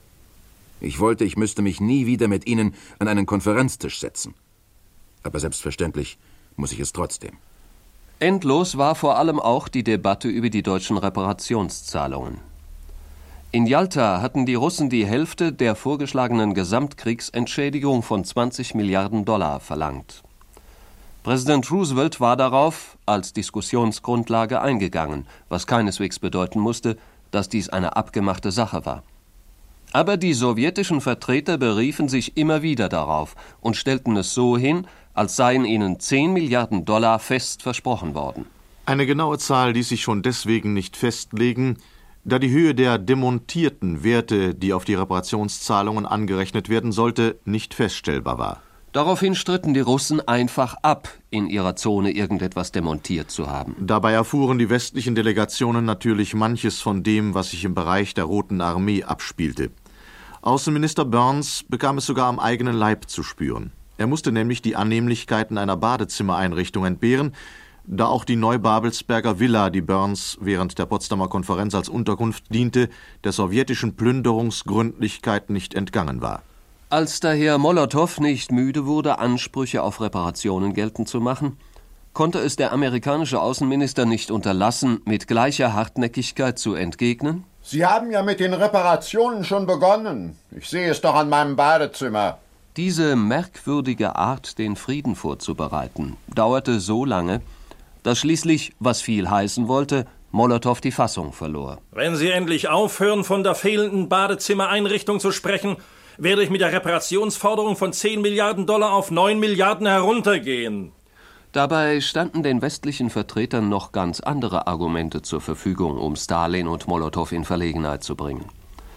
Ich wollte, ich müsste mich nie wieder mit ihnen an einen Konferenztisch setzen. Aber selbstverständlich muss ich es trotzdem. Endlos war vor allem auch die Debatte über die deutschen Reparationszahlungen. In Jalta hatten die Russen die Hälfte der vorgeschlagenen Gesamtkriegsentschädigung von zwanzig Milliarden Dollar verlangt. Präsident Roosevelt war darauf als Diskussionsgrundlage eingegangen, was keineswegs bedeuten musste, dass dies eine abgemachte Sache war. Aber die sowjetischen Vertreter beriefen sich immer wieder darauf und stellten es so hin, als seien ihnen zehn Milliarden Dollar fest versprochen worden. Eine genaue Zahl ließ sich schon deswegen nicht festlegen, da die Höhe der demontierten Werte, die auf die Reparationszahlungen angerechnet werden sollte, nicht feststellbar war. Daraufhin stritten die Russen einfach ab, in ihrer Zone irgendetwas demontiert zu haben. Dabei erfuhren die westlichen Delegationen natürlich manches von dem, was sich im Bereich der Roten Armee abspielte. Außenminister Burns bekam es sogar am eigenen Leib zu spüren. Er musste nämlich die Annehmlichkeiten einer Badezimmereinrichtung entbehren, da auch die Neubabelsberger Villa, die Burns während der Potsdamer Konferenz als Unterkunft diente, der sowjetischen Plünderungsgründlichkeit nicht entgangen war. Als daher Molotow nicht müde wurde, Ansprüche auf Reparationen geltend zu machen, konnte es der amerikanische Außenminister nicht unterlassen, mit gleicher Hartnäckigkeit zu entgegnen: Sie haben ja mit den Reparationen schon begonnen. Ich sehe es doch an meinem Badezimmer. Diese merkwürdige Art, den Frieden vorzubereiten, dauerte so lange, dass schließlich, was viel heißen wollte, Molotow die Fassung verlor. Wenn Sie endlich aufhören, von der fehlenden Badezimmereinrichtung zu sprechen, werde ich mit der Reparationsforderung von zehn Milliarden Dollar auf neun Milliarden heruntergehen. Dabei standen den westlichen Vertretern noch ganz andere Argumente zur Verfügung, um Stalin und Molotow in Verlegenheit zu bringen.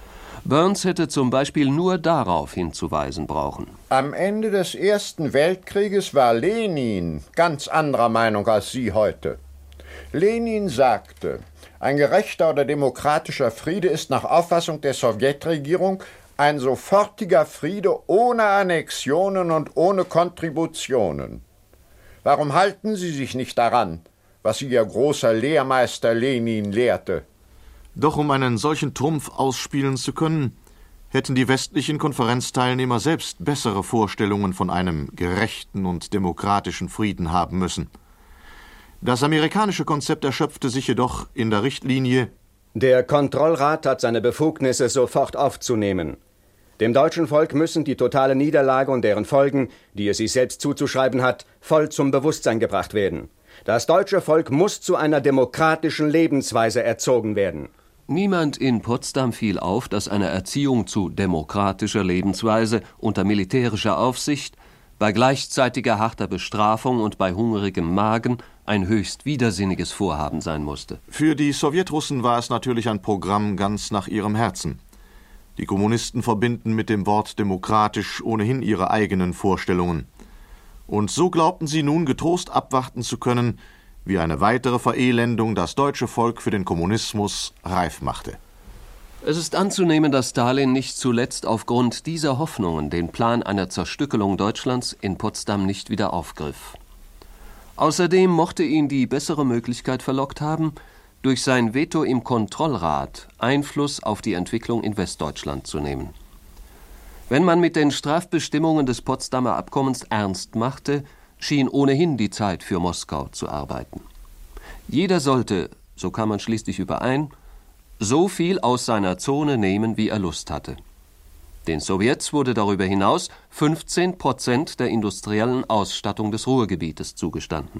Burns hätte zum Beispiel nur darauf hinzuweisen brauchen: Am Ende des Ersten Weltkrieges war Lenin ganz anderer Meinung als Sie heute. Lenin sagte, ein gerechter oder demokratischer Friede ist nach Auffassung der Sowjetregierung ein sofortiger Friede ohne Annexionen und ohne Kontributionen. Warum halten Sie sich nicht daran, was Ihr großer Lehrmeister Lenin lehrte? Doch um einen solchen Trumpf ausspielen zu können, hätten die westlichen Konferenzteilnehmer selbst bessere Vorstellungen von einem gerechten und demokratischen Frieden haben müssen. Das amerikanische Konzept erschöpfte sich jedoch in der Richtlinie: Der Kontrollrat hat seine Befugnisse sofort aufzunehmen. Dem deutschen Volk müssen die totale Niederlage und deren Folgen, die es sich selbst zuzuschreiben hat, voll zum Bewusstsein gebracht werden. Das deutsche Volk muss zu einer demokratischen Lebensweise erzogen werden. Niemand in Potsdam fiel auf, dass eine Erziehung zu demokratischer Lebensweise unter militärischer Aufsicht, bei gleichzeitiger harter Bestrafung und bei hungrigem Magen ein höchst widersinniges Vorhaben sein musste. Für die Sowjetrussen war es natürlich ein Programm ganz nach ihrem Herzen. Die Kommunisten verbinden mit dem Wort demokratisch ohnehin ihre eigenen Vorstellungen. Und so glaubten sie nun getrost abwarten zu können, wie eine weitere Verelendung das deutsche Volk für den Kommunismus reif machte. Es ist anzunehmen, dass Stalin nicht zuletzt aufgrund dieser Hoffnungen den Plan einer Zerstückelung Deutschlands in Potsdam nicht wieder aufgriff. Außerdem mochte ihn die bessere Möglichkeit verlockt haben, durch sein Veto im Kontrollrat Einfluss auf die Entwicklung in Westdeutschland zu nehmen. Wenn man mit den Strafbestimmungen des Potsdamer Abkommens ernst machte, schien ohnehin die Zeit für Moskau zu arbeiten. Jeder sollte, so kam man schließlich überein, so viel aus seiner Zone nehmen, wie er Lust hatte. Den Sowjets wurde darüber hinaus fünfzehn Prozent der industriellen Ausstattung des Ruhrgebietes zugestanden.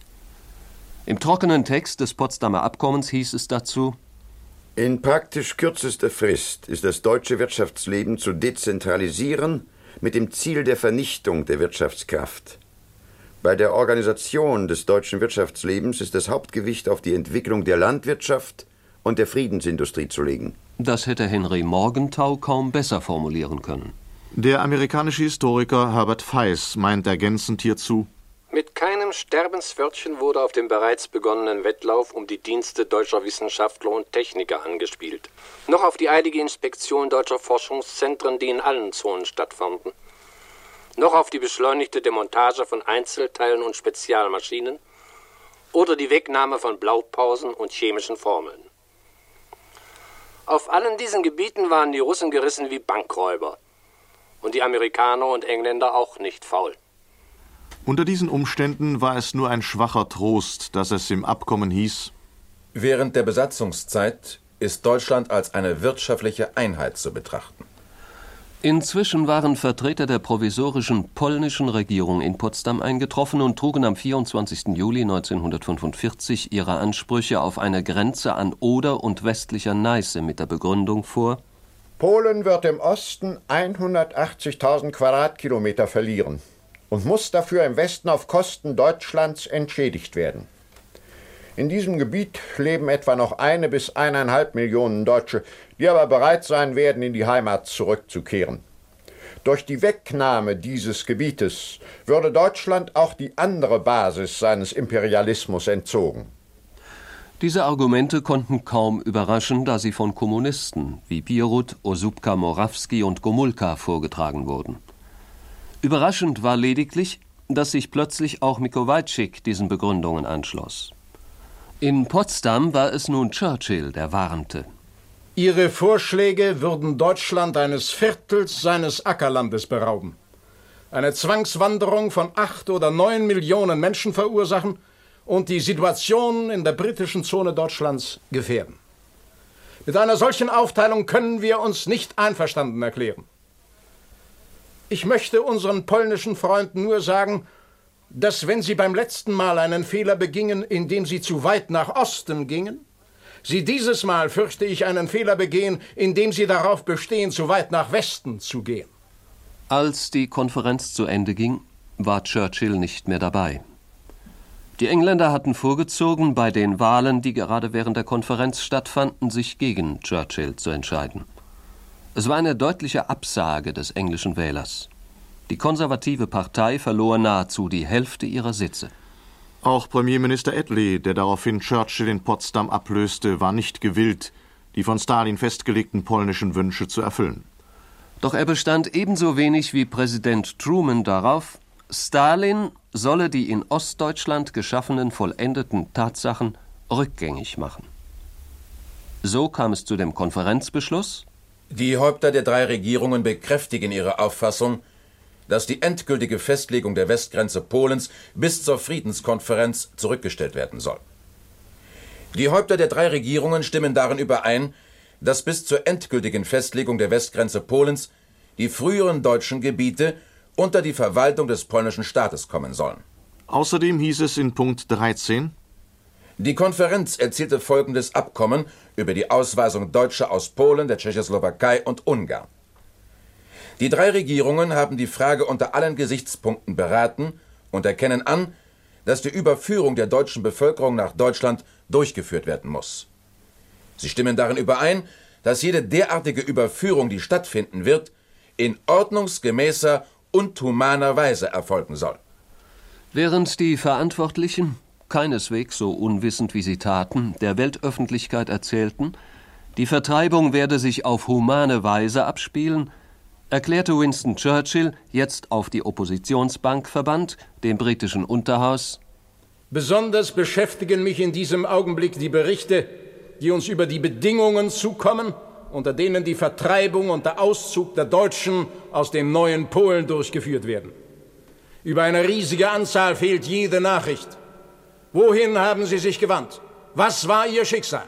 Im trockenen Text des Potsdamer Abkommens hieß es dazu: In praktisch kürzester Frist ist das deutsche Wirtschaftsleben zu dezentralisieren mit dem Ziel der Vernichtung der Wirtschaftskraft. Bei der Organisation des deutschen Wirtschaftslebens ist das Hauptgewicht auf die Entwicklung der Landwirtschaft und der Friedensindustrie zu legen. Das hätte Henry Morgenthau kaum besser formulieren können. Der amerikanische Historiker Herbert Feiss meint ergänzend hierzu: Mit keinem Sterbenswörtchen wurde auf dem bereits begonnenen Wettlauf um die Dienste deutscher Wissenschaftler und Techniker angespielt, noch auf die eilige Inspektion deutscher Forschungszentren, die in allen Zonen stattfanden, noch auf die beschleunigte Demontage von Einzelteilen und Spezialmaschinen oder die Wegnahme von Blaupausen und chemischen Formeln. Auf allen diesen Gebieten waren die Russen gerissen wie Bankräuber und die Amerikaner und Engländer auch nicht faul. Unter diesen Umständen war es nur ein schwacher Trost, dass es im Abkommen hieß: Während der Besatzungszeit ist Deutschland als eine wirtschaftliche Einheit zu betrachten. Inzwischen waren Vertreter der provisorischen polnischen Regierung in Potsdam eingetroffen und trugen am vierundzwanzigsten Juli neunzehnhundertfünfundvierzig ihre Ansprüche auf eine Grenze an Oder und westlicher Neiße mit der Begründung vor: Polen wird im Osten hundertachtzigtausend Quadratkilometer verlieren. und muss dafür im Westen auf Kosten Deutschlands entschädigt werden. In diesem Gebiet leben etwa noch eine bis eineinhalb Millionen Deutsche, die aber bereit sein werden, in die Heimat zurückzukehren. Durch die Wegnahme dieses Gebietes würde Deutschland auch die andere Basis seines Imperialismus entzogen. Diese Argumente konnten kaum überraschen, da sie von Kommunisten wie Bierut, Osupka-Morawski und Gomulka vorgetragen wurden. Überraschend war lediglich, dass sich plötzlich auch Mikołajczyk diesen Begründungen anschloss. In Potsdam war es nun Churchill, der warnte. Ihre Vorschläge würden Deutschland eines Viertels seines Ackerlandes berauben, eine Zwangswanderung von acht oder neun Millionen Menschen verursachen und die Situation in der britischen Zone Deutschlands gefährden. Mit einer solchen Aufteilung können wir uns nicht einverstanden erklären. Ich möchte unseren polnischen Freunden nur sagen, dass wenn sie beim letzten Mal einen Fehler begingen, indem sie zu weit nach Osten gingen, sie dieses Mal, fürchte ich, einen Fehler begehen, indem sie darauf bestehen, zu weit nach Westen zu gehen. Als die Konferenz zu Ende ging, war Churchill nicht mehr dabei. Die Engländer hatten vorgezogen, bei den Wahlen, die gerade während der Konferenz stattfanden, sich gegen Churchill zu entscheiden. Es war eine deutliche Absage des englischen Wählers. Die konservative Partei verlor nahezu die Hälfte ihrer Sitze. Auch Premierminister Attlee, der daraufhin Churchill in Potsdam ablöste, war nicht gewillt, die von Stalin festgelegten polnischen Wünsche zu erfüllen. Doch er bestand ebenso wenig wie Präsident Truman darauf, Stalin solle die in Ostdeutschland geschaffenen vollendeten Tatsachen rückgängig machen. So kam es zu dem Konferenzbeschluss: Die Häupter der drei Regierungen bekräftigen ihre Auffassung, dass die endgültige Festlegung der Westgrenze Polens bis zur Friedenskonferenz zurückgestellt werden soll. Die Häupter der drei Regierungen stimmen darin überein, dass bis zur endgültigen Festlegung der Westgrenze Polens die früheren deutschen Gebiete unter die Verwaltung des polnischen Staates kommen sollen. Außerdem hieß es in Punkt dreizehn: Die Konferenz erzielte folgendes Abkommen über die Ausweisung Deutscher aus Polen, der Tschechoslowakei und Ungarn. Die drei Regierungen haben die Frage unter allen Gesichtspunkten beraten und erkennen an, dass die Überführung der deutschen Bevölkerung nach Deutschland durchgeführt werden muss. Sie stimmen darin überein, dass jede derartige Überführung, die stattfinden wird, in ordnungsgemäßer und humaner Weise erfolgen soll. Während die Verantwortlichen, keineswegs so unwissend wie sie taten, der Weltöffentlichkeit erzählten, die Vertreibung werde sich auf humane Weise abspielen, erklärte Winston Churchill, jetzt auf die Oppositionsbank verbannt, dem britischen Unterhaus: Besonders beschäftigen mich in diesem Augenblick die Berichte, die uns über die Bedingungen zukommen, unter denen die Vertreibung und der Auszug der Deutschen aus dem neuen Polen durchgeführt werden. Über eine riesige Anzahl fehlt jede Nachricht. Wohin haben sie sich gewandt? Was war ihr Schicksal?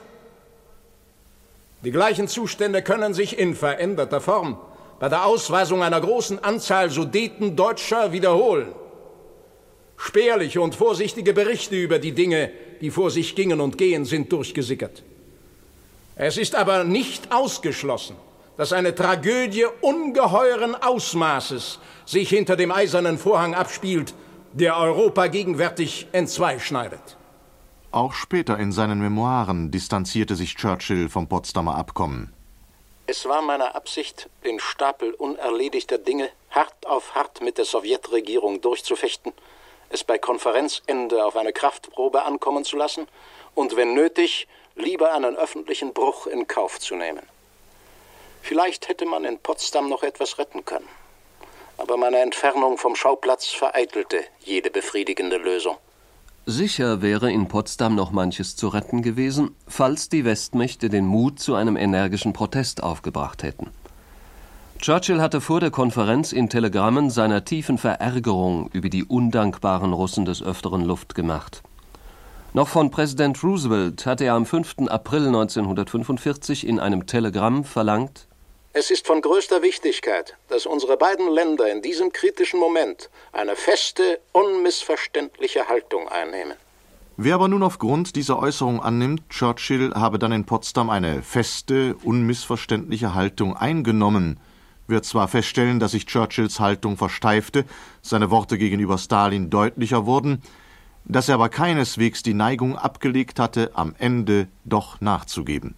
Die gleichen Zustände können sich in veränderter Form bei der Ausweisung einer großen Anzahl Sudetendeutscher wiederholen. Spärliche und vorsichtige Berichte über die Dinge, die vor sich gingen und gehen, sind durchgesickert. Es ist aber nicht ausgeschlossen, dass eine Tragödie ungeheuren Ausmaßes sich hinter dem eisernen Vorhang abspielt, der Europa gegenwärtig entzweischneidet. Auch später in seinen Memoiren distanzierte sich Churchill vom Potsdamer Abkommen. Es war meine Absicht, den Stapel unerledigter Dinge hart auf hart mit der Sowjetregierung durchzufechten, es bei Konferenzende auf eine Kraftprobe ankommen zu lassen und, wenn nötig, lieber einen öffentlichen Bruch in Kauf zu nehmen. Vielleicht hätte man in Potsdam noch etwas retten können. Aber meine Entfernung vom Schauplatz vereitelte jede befriedigende Lösung. Sicher wäre in Potsdam noch manches zu retten gewesen, falls die Westmächte den Mut zu einem energischen Protest aufgebracht hätten. Churchill hatte vor der Konferenz in Telegrammen seiner tiefen Verärgerung über die undankbaren Russen des Öfteren Luft gemacht. Noch von Präsident Roosevelt hatte er am fünften April neunzehnhundertfünfundvierzig in einem Telegramm verlangt: Es ist von größter Wichtigkeit, dass unsere beiden Länder in diesem kritischen Moment eine feste, unmissverständliche Haltung einnehmen. Wer aber nun aufgrund dieser Äußerung annimmt, Churchill habe dann in Potsdam eine feste, unmissverständliche Haltung eingenommen, wird zwar feststellen, dass sich Churchills Haltung versteifte, seine Worte gegenüber Stalin deutlicher wurden, dass er aber keineswegs die Neigung abgelegt hatte, am Ende doch nachzugeben.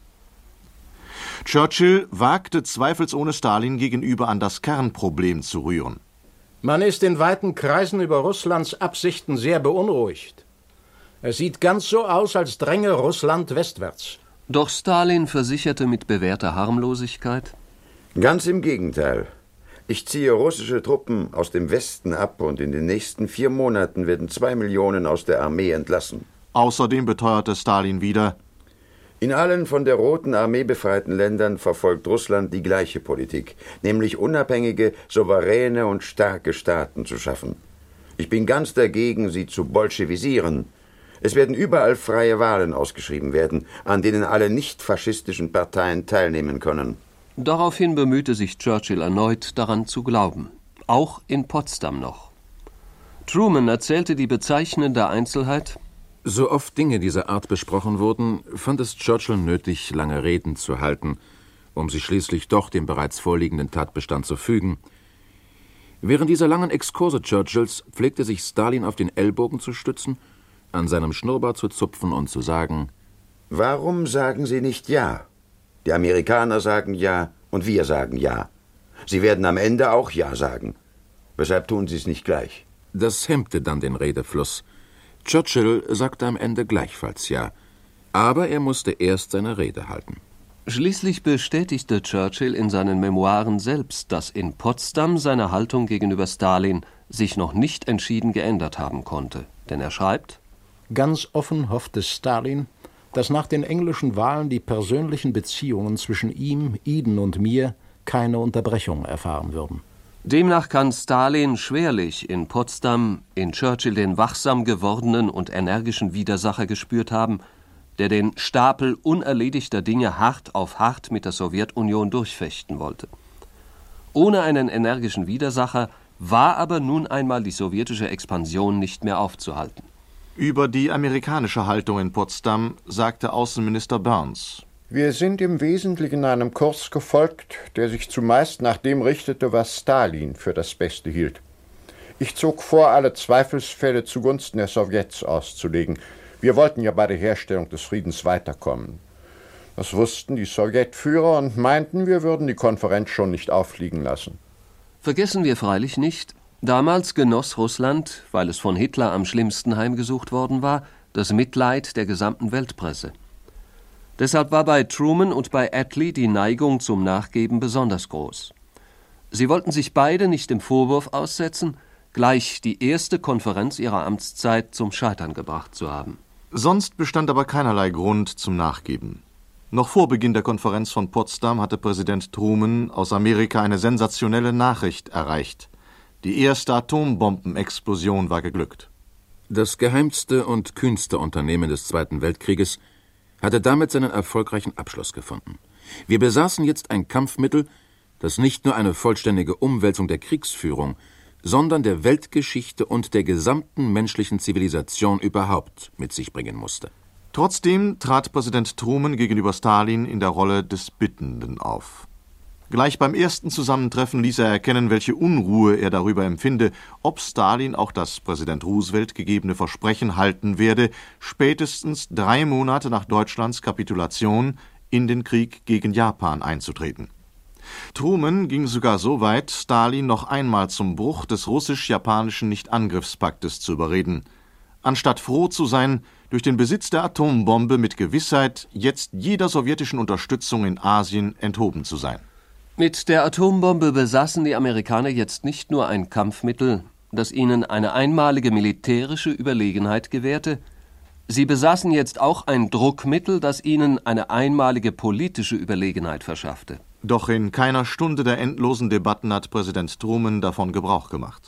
Churchill wagte zweifelsohne Stalin gegenüber an das Kernproblem zu rühren. Man ist in weiten Kreisen über Russlands Absichten sehr beunruhigt. Es sieht ganz so aus, als dränge Russland westwärts. Doch Stalin versicherte mit bewährter Harmlosigkeit: Ganz im Gegenteil. Ich ziehe russische Truppen aus dem Westen ab und in den nächsten vier Monaten werden zwei Millionen aus der Armee entlassen. Außerdem beteuerte Stalin wieder: In allen von der Roten Armee befreiten Ländern verfolgt Russland die gleiche Politik, nämlich unabhängige, souveräne und starke Staaten zu schaffen. Ich bin ganz dagegen, sie zu bolschewisieren. Es werden überall freie Wahlen ausgeschrieben werden, an denen alle nicht-faschistischen Parteien teilnehmen können. Daraufhin bemühte sich Churchill erneut, daran zu glauben. Auch in Potsdam noch. Truman erzählte die bezeichnende Einzelheit: So oft Dinge dieser Art besprochen wurden, fand es Churchill nötig, lange Reden zu halten, um sich schließlich doch dem bereits vorliegenden Tatbestand zu fügen. Während dieser langen Exkurse Churchills pflegte sich Stalin auf den Ellbogen zu stützen, an seinem Schnurrbart zu zupfen und zu sagen: Warum sagen Sie nicht Ja? Die Amerikaner sagen Ja und wir sagen Ja. Sie werden am Ende auch Ja sagen. Weshalb tun Sie es nicht gleich? Das hemmte dann den Redefluss. Churchill sagte am Ende gleichfalls Ja, aber er musste erst seine Rede halten. Schließlich bestätigte Churchill in seinen Memoiren selbst, dass in Potsdam seine Haltung gegenüber Stalin sich noch nicht entschieden geändert haben konnte. Denn er schreibt: Ganz offen hoffte Stalin, dass nach den englischen Wahlen die persönlichen Beziehungen zwischen ihm, Eden und mir keine Unterbrechung erfahren würden. Demnach kann Stalin schwerlich in Potsdam in Churchill den wachsam gewordenen und energischen Widersacher gespürt haben, der den Stapel unerledigter Dinge hart auf hart mit der Sowjetunion durchfechten wollte. Ohne einen energischen Widersacher war aber nun einmal die sowjetische Expansion nicht mehr aufzuhalten. Über die amerikanische Haltung in Potsdam sagte Außenminister Burns: Wir sind im Wesentlichen einem Kurs gefolgt, der sich zumeist nach dem richtete, was Stalin für das Beste hielt. Ich zog vor, alle Zweifelsfälle zugunsten der Sowjets auszulegen. Wir wollten ja bei der Herstellung des Friedens weiterkommen. Das wussten die Sowjetführer und meinten, wir würden die Konferenz schon nicht auffliegen lassen. Vergessen wir freilich nicht, damals genoss Russland, weil es von Hitler am schlimmsten heimgesucht worden war, das Mitleid der gesamten Weltpresse. Deshalb war bei Truman und bei Attlee die Neigung zum Nachgeben besonders groß. Sie wollten sich beide nicht dem Vorwurf aussetzen, gleich die erste Konferenz ihrer Amtszeit zum Scheitern gebracht zu haben. Sonst bestand aber keinerlei Grund zum Nachgeben. Noch vor Beginn der Konferenz von Potsdam hatte Präsident Truman aus Amerika eine sensationelle Nachricht erreicht. Die erste Atombombenexplosion war geglückt. Das geheimste und kühnste Unternehmen des Zweiten Weltkrieges hatte damit seinen erfolgreichen Abschluss gefunden. Wir besaßen jetzt ein Kampfmittel, das nicht nur eine vollständige Umwälzung der Kriegsführung, sondern der Weltgeschichte und der gesamten menschlichen Zivilisation überhaupt mit sich bringen musste. Trotzdem trat Präsident Truman gegenüber Stalin in der Rolle des Bittenden auf. Gleich beim ersten Zusammentreffen ließ er erkennen, welche Unruhe er darüber empfinde, ob Stalin auch das Präsident Roosevelt gegebene Versprechen halten werde, spätestens drei Monate nach Deutschlands Kapitulation in den Krieg gegen Japan einzutreten. Truman ging sogar so weit, Stalin noch einmal zum Bruch des russisch-japanischen Nichtangriffspaktes zu überreden. Anstatt froh zu sein, durch den Besitz der Atombombe mit Gewissheit jetzt jeder sowjetischen Unterstützung in Asien enthoben zu sein. Mit der Atombombe besaßen die Amerikaner jetzt nicht nur ein Kampfmittel, das ihnen eine einmalige militärische Überlegenheit gewährte, sie besaßen jetzt auch ein Druckmittel, das ihnen eine einmalige politische Überlegenheit verschaffte. Doch in keiner Stunde der endlosen Debatten hat Präsident Truman davon Gebrauch gemacht.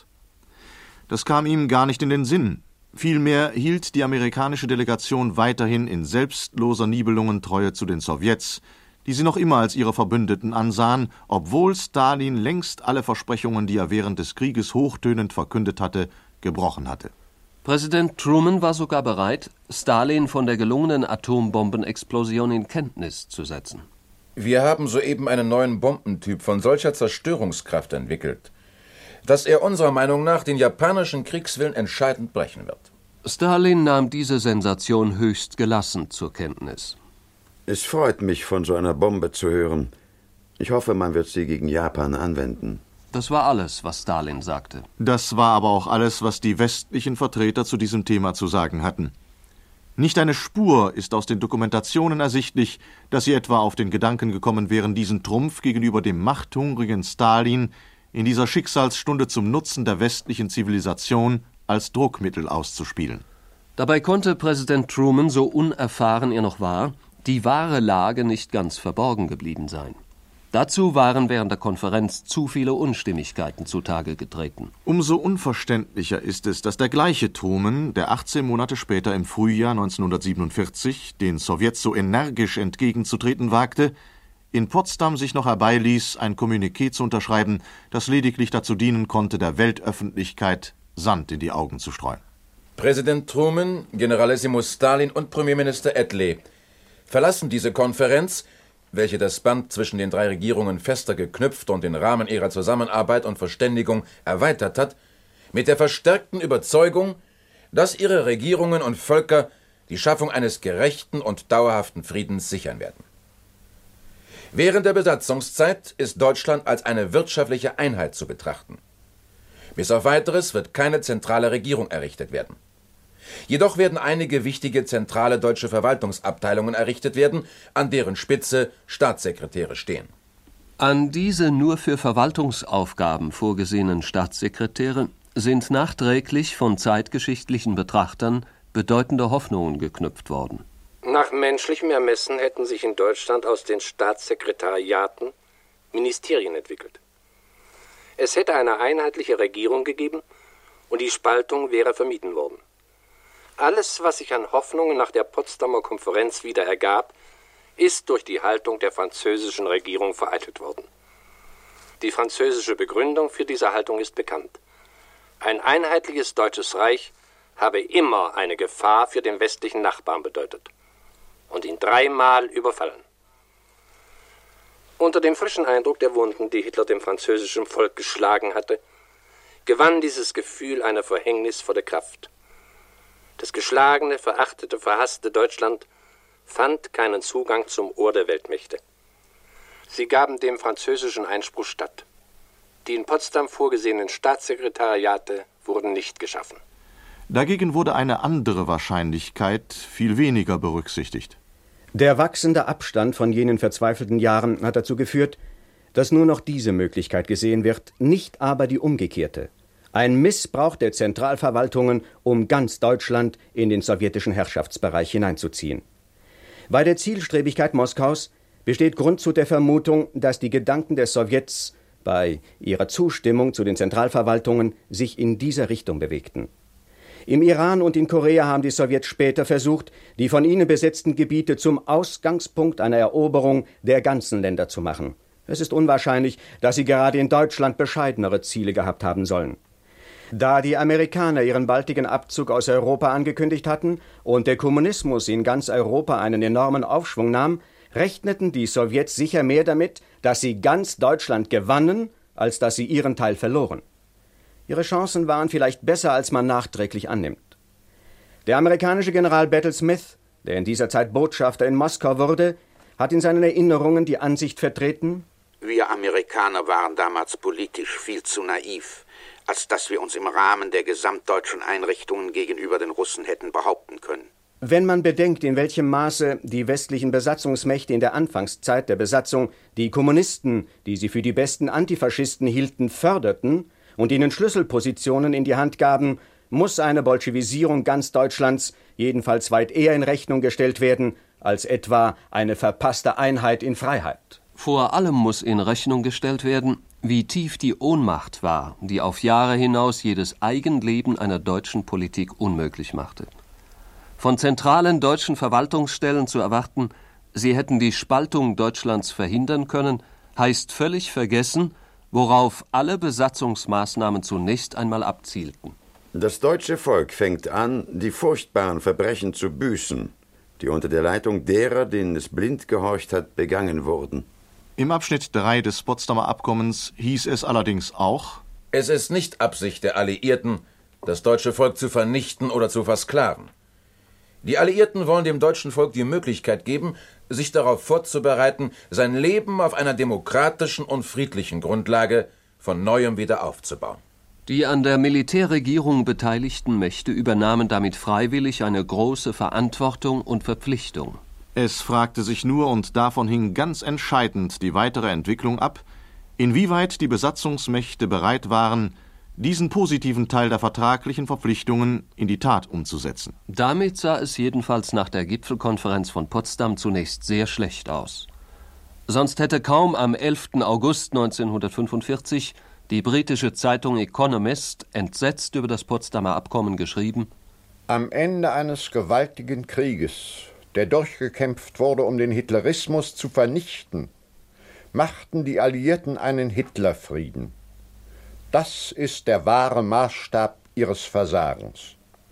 Das kam ihm gar nicht in den Sinn. Vielmehr hielt die amerikanische Delegation weiterhin in selbstloser Nibelungentreue zu den Sowjets, die sie noch immer als ihre Verbündeten ansahen, obwohl Stalin längst alle Versprechungen, die er während des Krieges hochtönend verkündet hatte, gebrochen hatte. Präsident Truman war sogar bereit, Stalin von der gelungenen Atombombenexplosion in Kenntnis zu setzen. Wir haben soeben einen neuen Bombentyp von solcher Zerstörungskraft entwickelt, dass er unserer Meinung nach den japanischen Kriegswillen entscheidend brechen wird. Stalin nahm diese Sensation höchst gelassen zur Kenntnis. Es freut mich, von so einer Bombe zu hören. Ich hoffe, man wird sie gegen Japan anwenden. Das war alles, was Stalin sagte. Das war aber auch alles, was die westlichen Vertreter zu diesem Thema zu sagen hatten. Nicht eine Spur ist aus den Dokumentationen ersichtlich, dass sie etwa auf den Gedanken gekommen wären, diesen Trumpf gegenüber dem machthungrigen Stalin in dieser Schicksalsstunde zum Nutzen der westlichen Zivilisation als Druckmittel auszuspielen. Dabei konnte Präsident Truman, so unerfahren er noch war, die wahre Lage nicht ganz verborgen geblieben sein. Dazu waren während der Konferenz zu viele Unstimmigkeiten zutage getreten. Umso unverständlicher ist es, dass der gleiche Truman, der achtzehn Monate später im Frühjahr neunzehnhundertsiebenundvierzig den Sowjets so energisch entgegenzutreten wagte, in Potsdam sich noch herbeiließ, ein Kommuniqué zu unterschreiben, das lediglich dazu dienen konnte, der Weltöffentlichkeit Sand in die Augen zu streuen. Präsident Truman, Generalissimus Stalin und Premierminister Attlee verlassen diese Konferenz, welche das Band zwischen den drei Regierungen fester geknüpft und den Rahmen ihrer Zusammenarbeit und Verständigung erweitert hat, mit der verstärkten Überzeugung, dass ihre Regierungen und Völker die Schaffung eines gerechten und dauerhaften Friedens sichern werden. Während der Besatzungszeit ist Deutschland als eine wirtschaftliche Einheit zu betrachten. Bis auf Weiteres wird keine zentrale Regierung errichtet werden. Jedoch werden einige wichtige zentrale deutsche Verwaltungsabteilungen errichtet werden, an deren Spitze Staatssekretäre stehen. An diese nur für Verwaltungsaufgaben vorgesehenen Staatssekretäre sind nachträglich von zeitgeschichtlichen Betrachtern bedeutende Hoffnungen geknüpft worden. Nach menschlichem Ermessen hätten sich in Deutschland aus den Staatssekretariaten Ministerien entwickelt. Es hätte eine einheitliche Regierung gegeben und die Spaltung wäre vermieden worden. Alles, was sich an Hoffnungen nach der Potsdamer Konferenz wieder ergab, ist durch die Haltung der französischen Regierung vereitelt worden. Die französische Begründung für diese Haltung ist bekannt. Ein einheitliches deutsches Reich habe immer eine Gefahr für den westlichen Nachbarn bedeutet und ihn dreimal überfallen. Unter dem frischen Eindruck der Wunden, die Hitler dem französischen Volk geschlagen hatte, gewann dieses Gefühl eine verhängnisvolle Kraft. Das geschlagene, verachtete, verhasste Deutschland fand keinen Zugang zum Ohr der Weltmächte. Sie gaben dem französischen Einspruch statt. Die in Potsdam vorgesehenen Staatssekretariate wurden nicht geschaffen. Dagegen wurde eine andere Wahrscheinlichkeit viel weniger berücksichtigt. Der wachsende Abstand von jenen verzweifelten Jahren hat dazu geführt, dass nur noch diese Möglichkeit gesehen wird, nicht aber die umgekehrte. Ein Missbrauch der Zentralverwaltungen, um ganz Deutschland in den sowjetischen Herrschaftsbereich hineinzuziehen. Bei der Zielstrebigkeit Moskaus besteht Grund zu der Vermutung, dass die Gedanken der Sowjets bei ihrer Zustimmung zu den Zentralverwaltungen sich in dieser Richtung bewegten. Im Iran und in Korea haben die Sowjets später versucht, die von ihnen besetzten Gebiete zum Ausgangspunkt einer Eroberung der ganzen Länder zu machen. Es ist unwahrscheinlich, dass sie gerade in Deutschland bescheidenere Ziele gehabt haben sollen. Da die Amerikaner ihren baldigen Abzug aus Europa angekündigt hatten und der Kommunismus in ganz Europa einen enormen Aufschwung nahm, rechneten die Sowjets sicher mehr damit, dass sie ganz Deutschland gewannen, als dass sie ihren Teil verloren. Ihre Chancen waren vielleicht besser, als man nachträglich annimmt. Der amerikanische General Battle Smith, der in dieser Zeit Botschafter in Moskau wurde, hat in seinen Erinnerungen die Ansicht vertreten: Wir Amerikaner waren damals politisch viel zu naiv, als dass wir uns im Rahmen der gesamtdeutschen Einrichtungen gegenüber den Russen hätten behaupten können. Wenn man bedenkt, in welchem Maße die westlichen Besatzungsmächte in der Anfangszeit der Besatzung die Kommunisten, die sie für die besten Antifaschisten hielten, förderten und ihnen Schlüsselpositionen in die Hand gaben, muss eine Bolschewisierung ganz Deutschlands jedenfalls weit eher in Rechnung gestellt werden, als etwa eine verpasste Einheit in Freiheit. Vor allem muss in Rechnung gestellt werden, wie tief die Ohnmacht war, die auf Jahre hinaus jedes Eigenleben einer deutschen Politik unmöglich machte. Von zentralen deutschen Verwaltungsstellen zu erwarten, sie hätten die Spaltung Deutschlands verhindern können, heißt völlig vergessen, worauf alle Besatzungsmaßnahmen zunächst einmal abzielten. Das deutsche Volk fängt an, die furchtbaren Verbrechen zu büßen, die unter der Leitung derer, denen es blind gehorcht hat, begangen wurden. Im Abschnitt drei des Potsdamer Abkommens hieß es allerdings auch: Es ist nicht Absicht der Alliierten, das deutsche Volk zu vernichten oder zu versklaven. Die Alliierten wollen dem deutschen Volk die Möglichkeit geben, sich darauf vorzubereiten, sein Leben auf einer demokratischen und friedlichen Grundlage von neuem wieder aufzubauen. Die an der Militärregierung beteiligten Mächte übernahmen damit freiwillig eine große Verantwortung und Verpflichtung. Es fragte sich nur, und davon hing ganz entscheidend die weitere Entwicklung ab, inwieweit die Besatzungsmächte bereit waren, diesen positiven Teil der vertraglichen Verpflichtungen in die Tat umzusetzen. Damit sah es jedenfalls nach der Gipfelkonferenz von Potsdam zunächst sehr schlecht aus. Sonst hätte kaum am elften August neunzehnhundertfünfundvierzig die britische Zeitung Economist entsetzt über das Potsdamer Abkommen geschrieben: Am Ende eines gewaltigen Krieges, der durchgekämpft wurde, um den Hitlerismus zu vernichten, machten die Alliierten einen Hitlerfrieden. Das ist der wahre Maßstab ihres Versagens.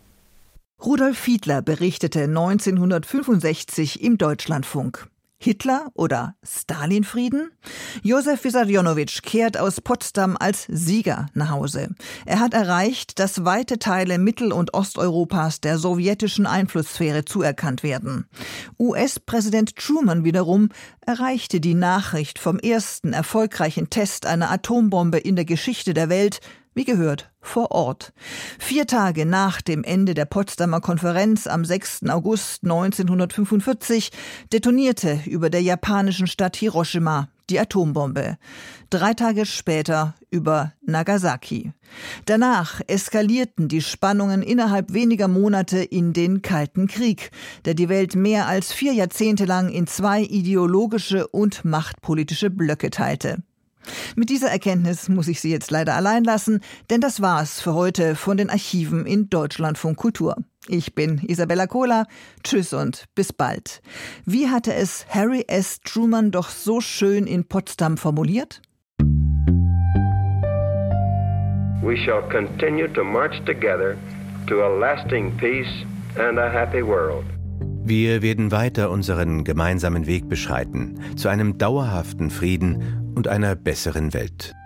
Rudolf Fiedler berichtete neunzehnhundertfünfundsechzig im Deutschlandfunk. Hitler oder Stalinfrieden? Josef Wissarionowitsch kehrt aus Potsdam als Sieger nach Hause. Er hat erreicht, dass weite Teile Mittel- und Osteuropas der sowjetischen Einflusssphäre zuerkannt werden. U S-Präsident Truman wiederum erreichte die Nachricht vom ersten erfolgreichen Test einer Atombombe in der Geschichte der Welt, wie gehört, vor Ort. Vier Tage nach dem Ende der Potsdamer Konferenz am sechsten August neunzehnhundertfünfundvierzig detonierte über der japanischen Stadt Hiroshima die Atombombe. Drei Tage später über Nagasaki. Danach eskalierten die Spannungen innerhalb weniger Monate in den Kalten Krieg, der die Welt mehr als vier Jahrzehnte lang in zwei ideologische und machtpolitische Blöcke teilte. Mit dieser Erkenntnis muss ich Sie jetzt leider allein lassen, denn das war's für heute von den Archiven in Deutschlandfunk Kultur. Ich bin Isabella Kohler. Tschüss und bis bald. Wie hatte es Harry S. Truman doch so schön in Potsdam formuliert? We shall continue to march together to a lasting peace and a happy world. Wir werden weiter unseren gemeinsamen Weg beschreiten, zu einem dauerhaften Frieden und einer besseren Welt.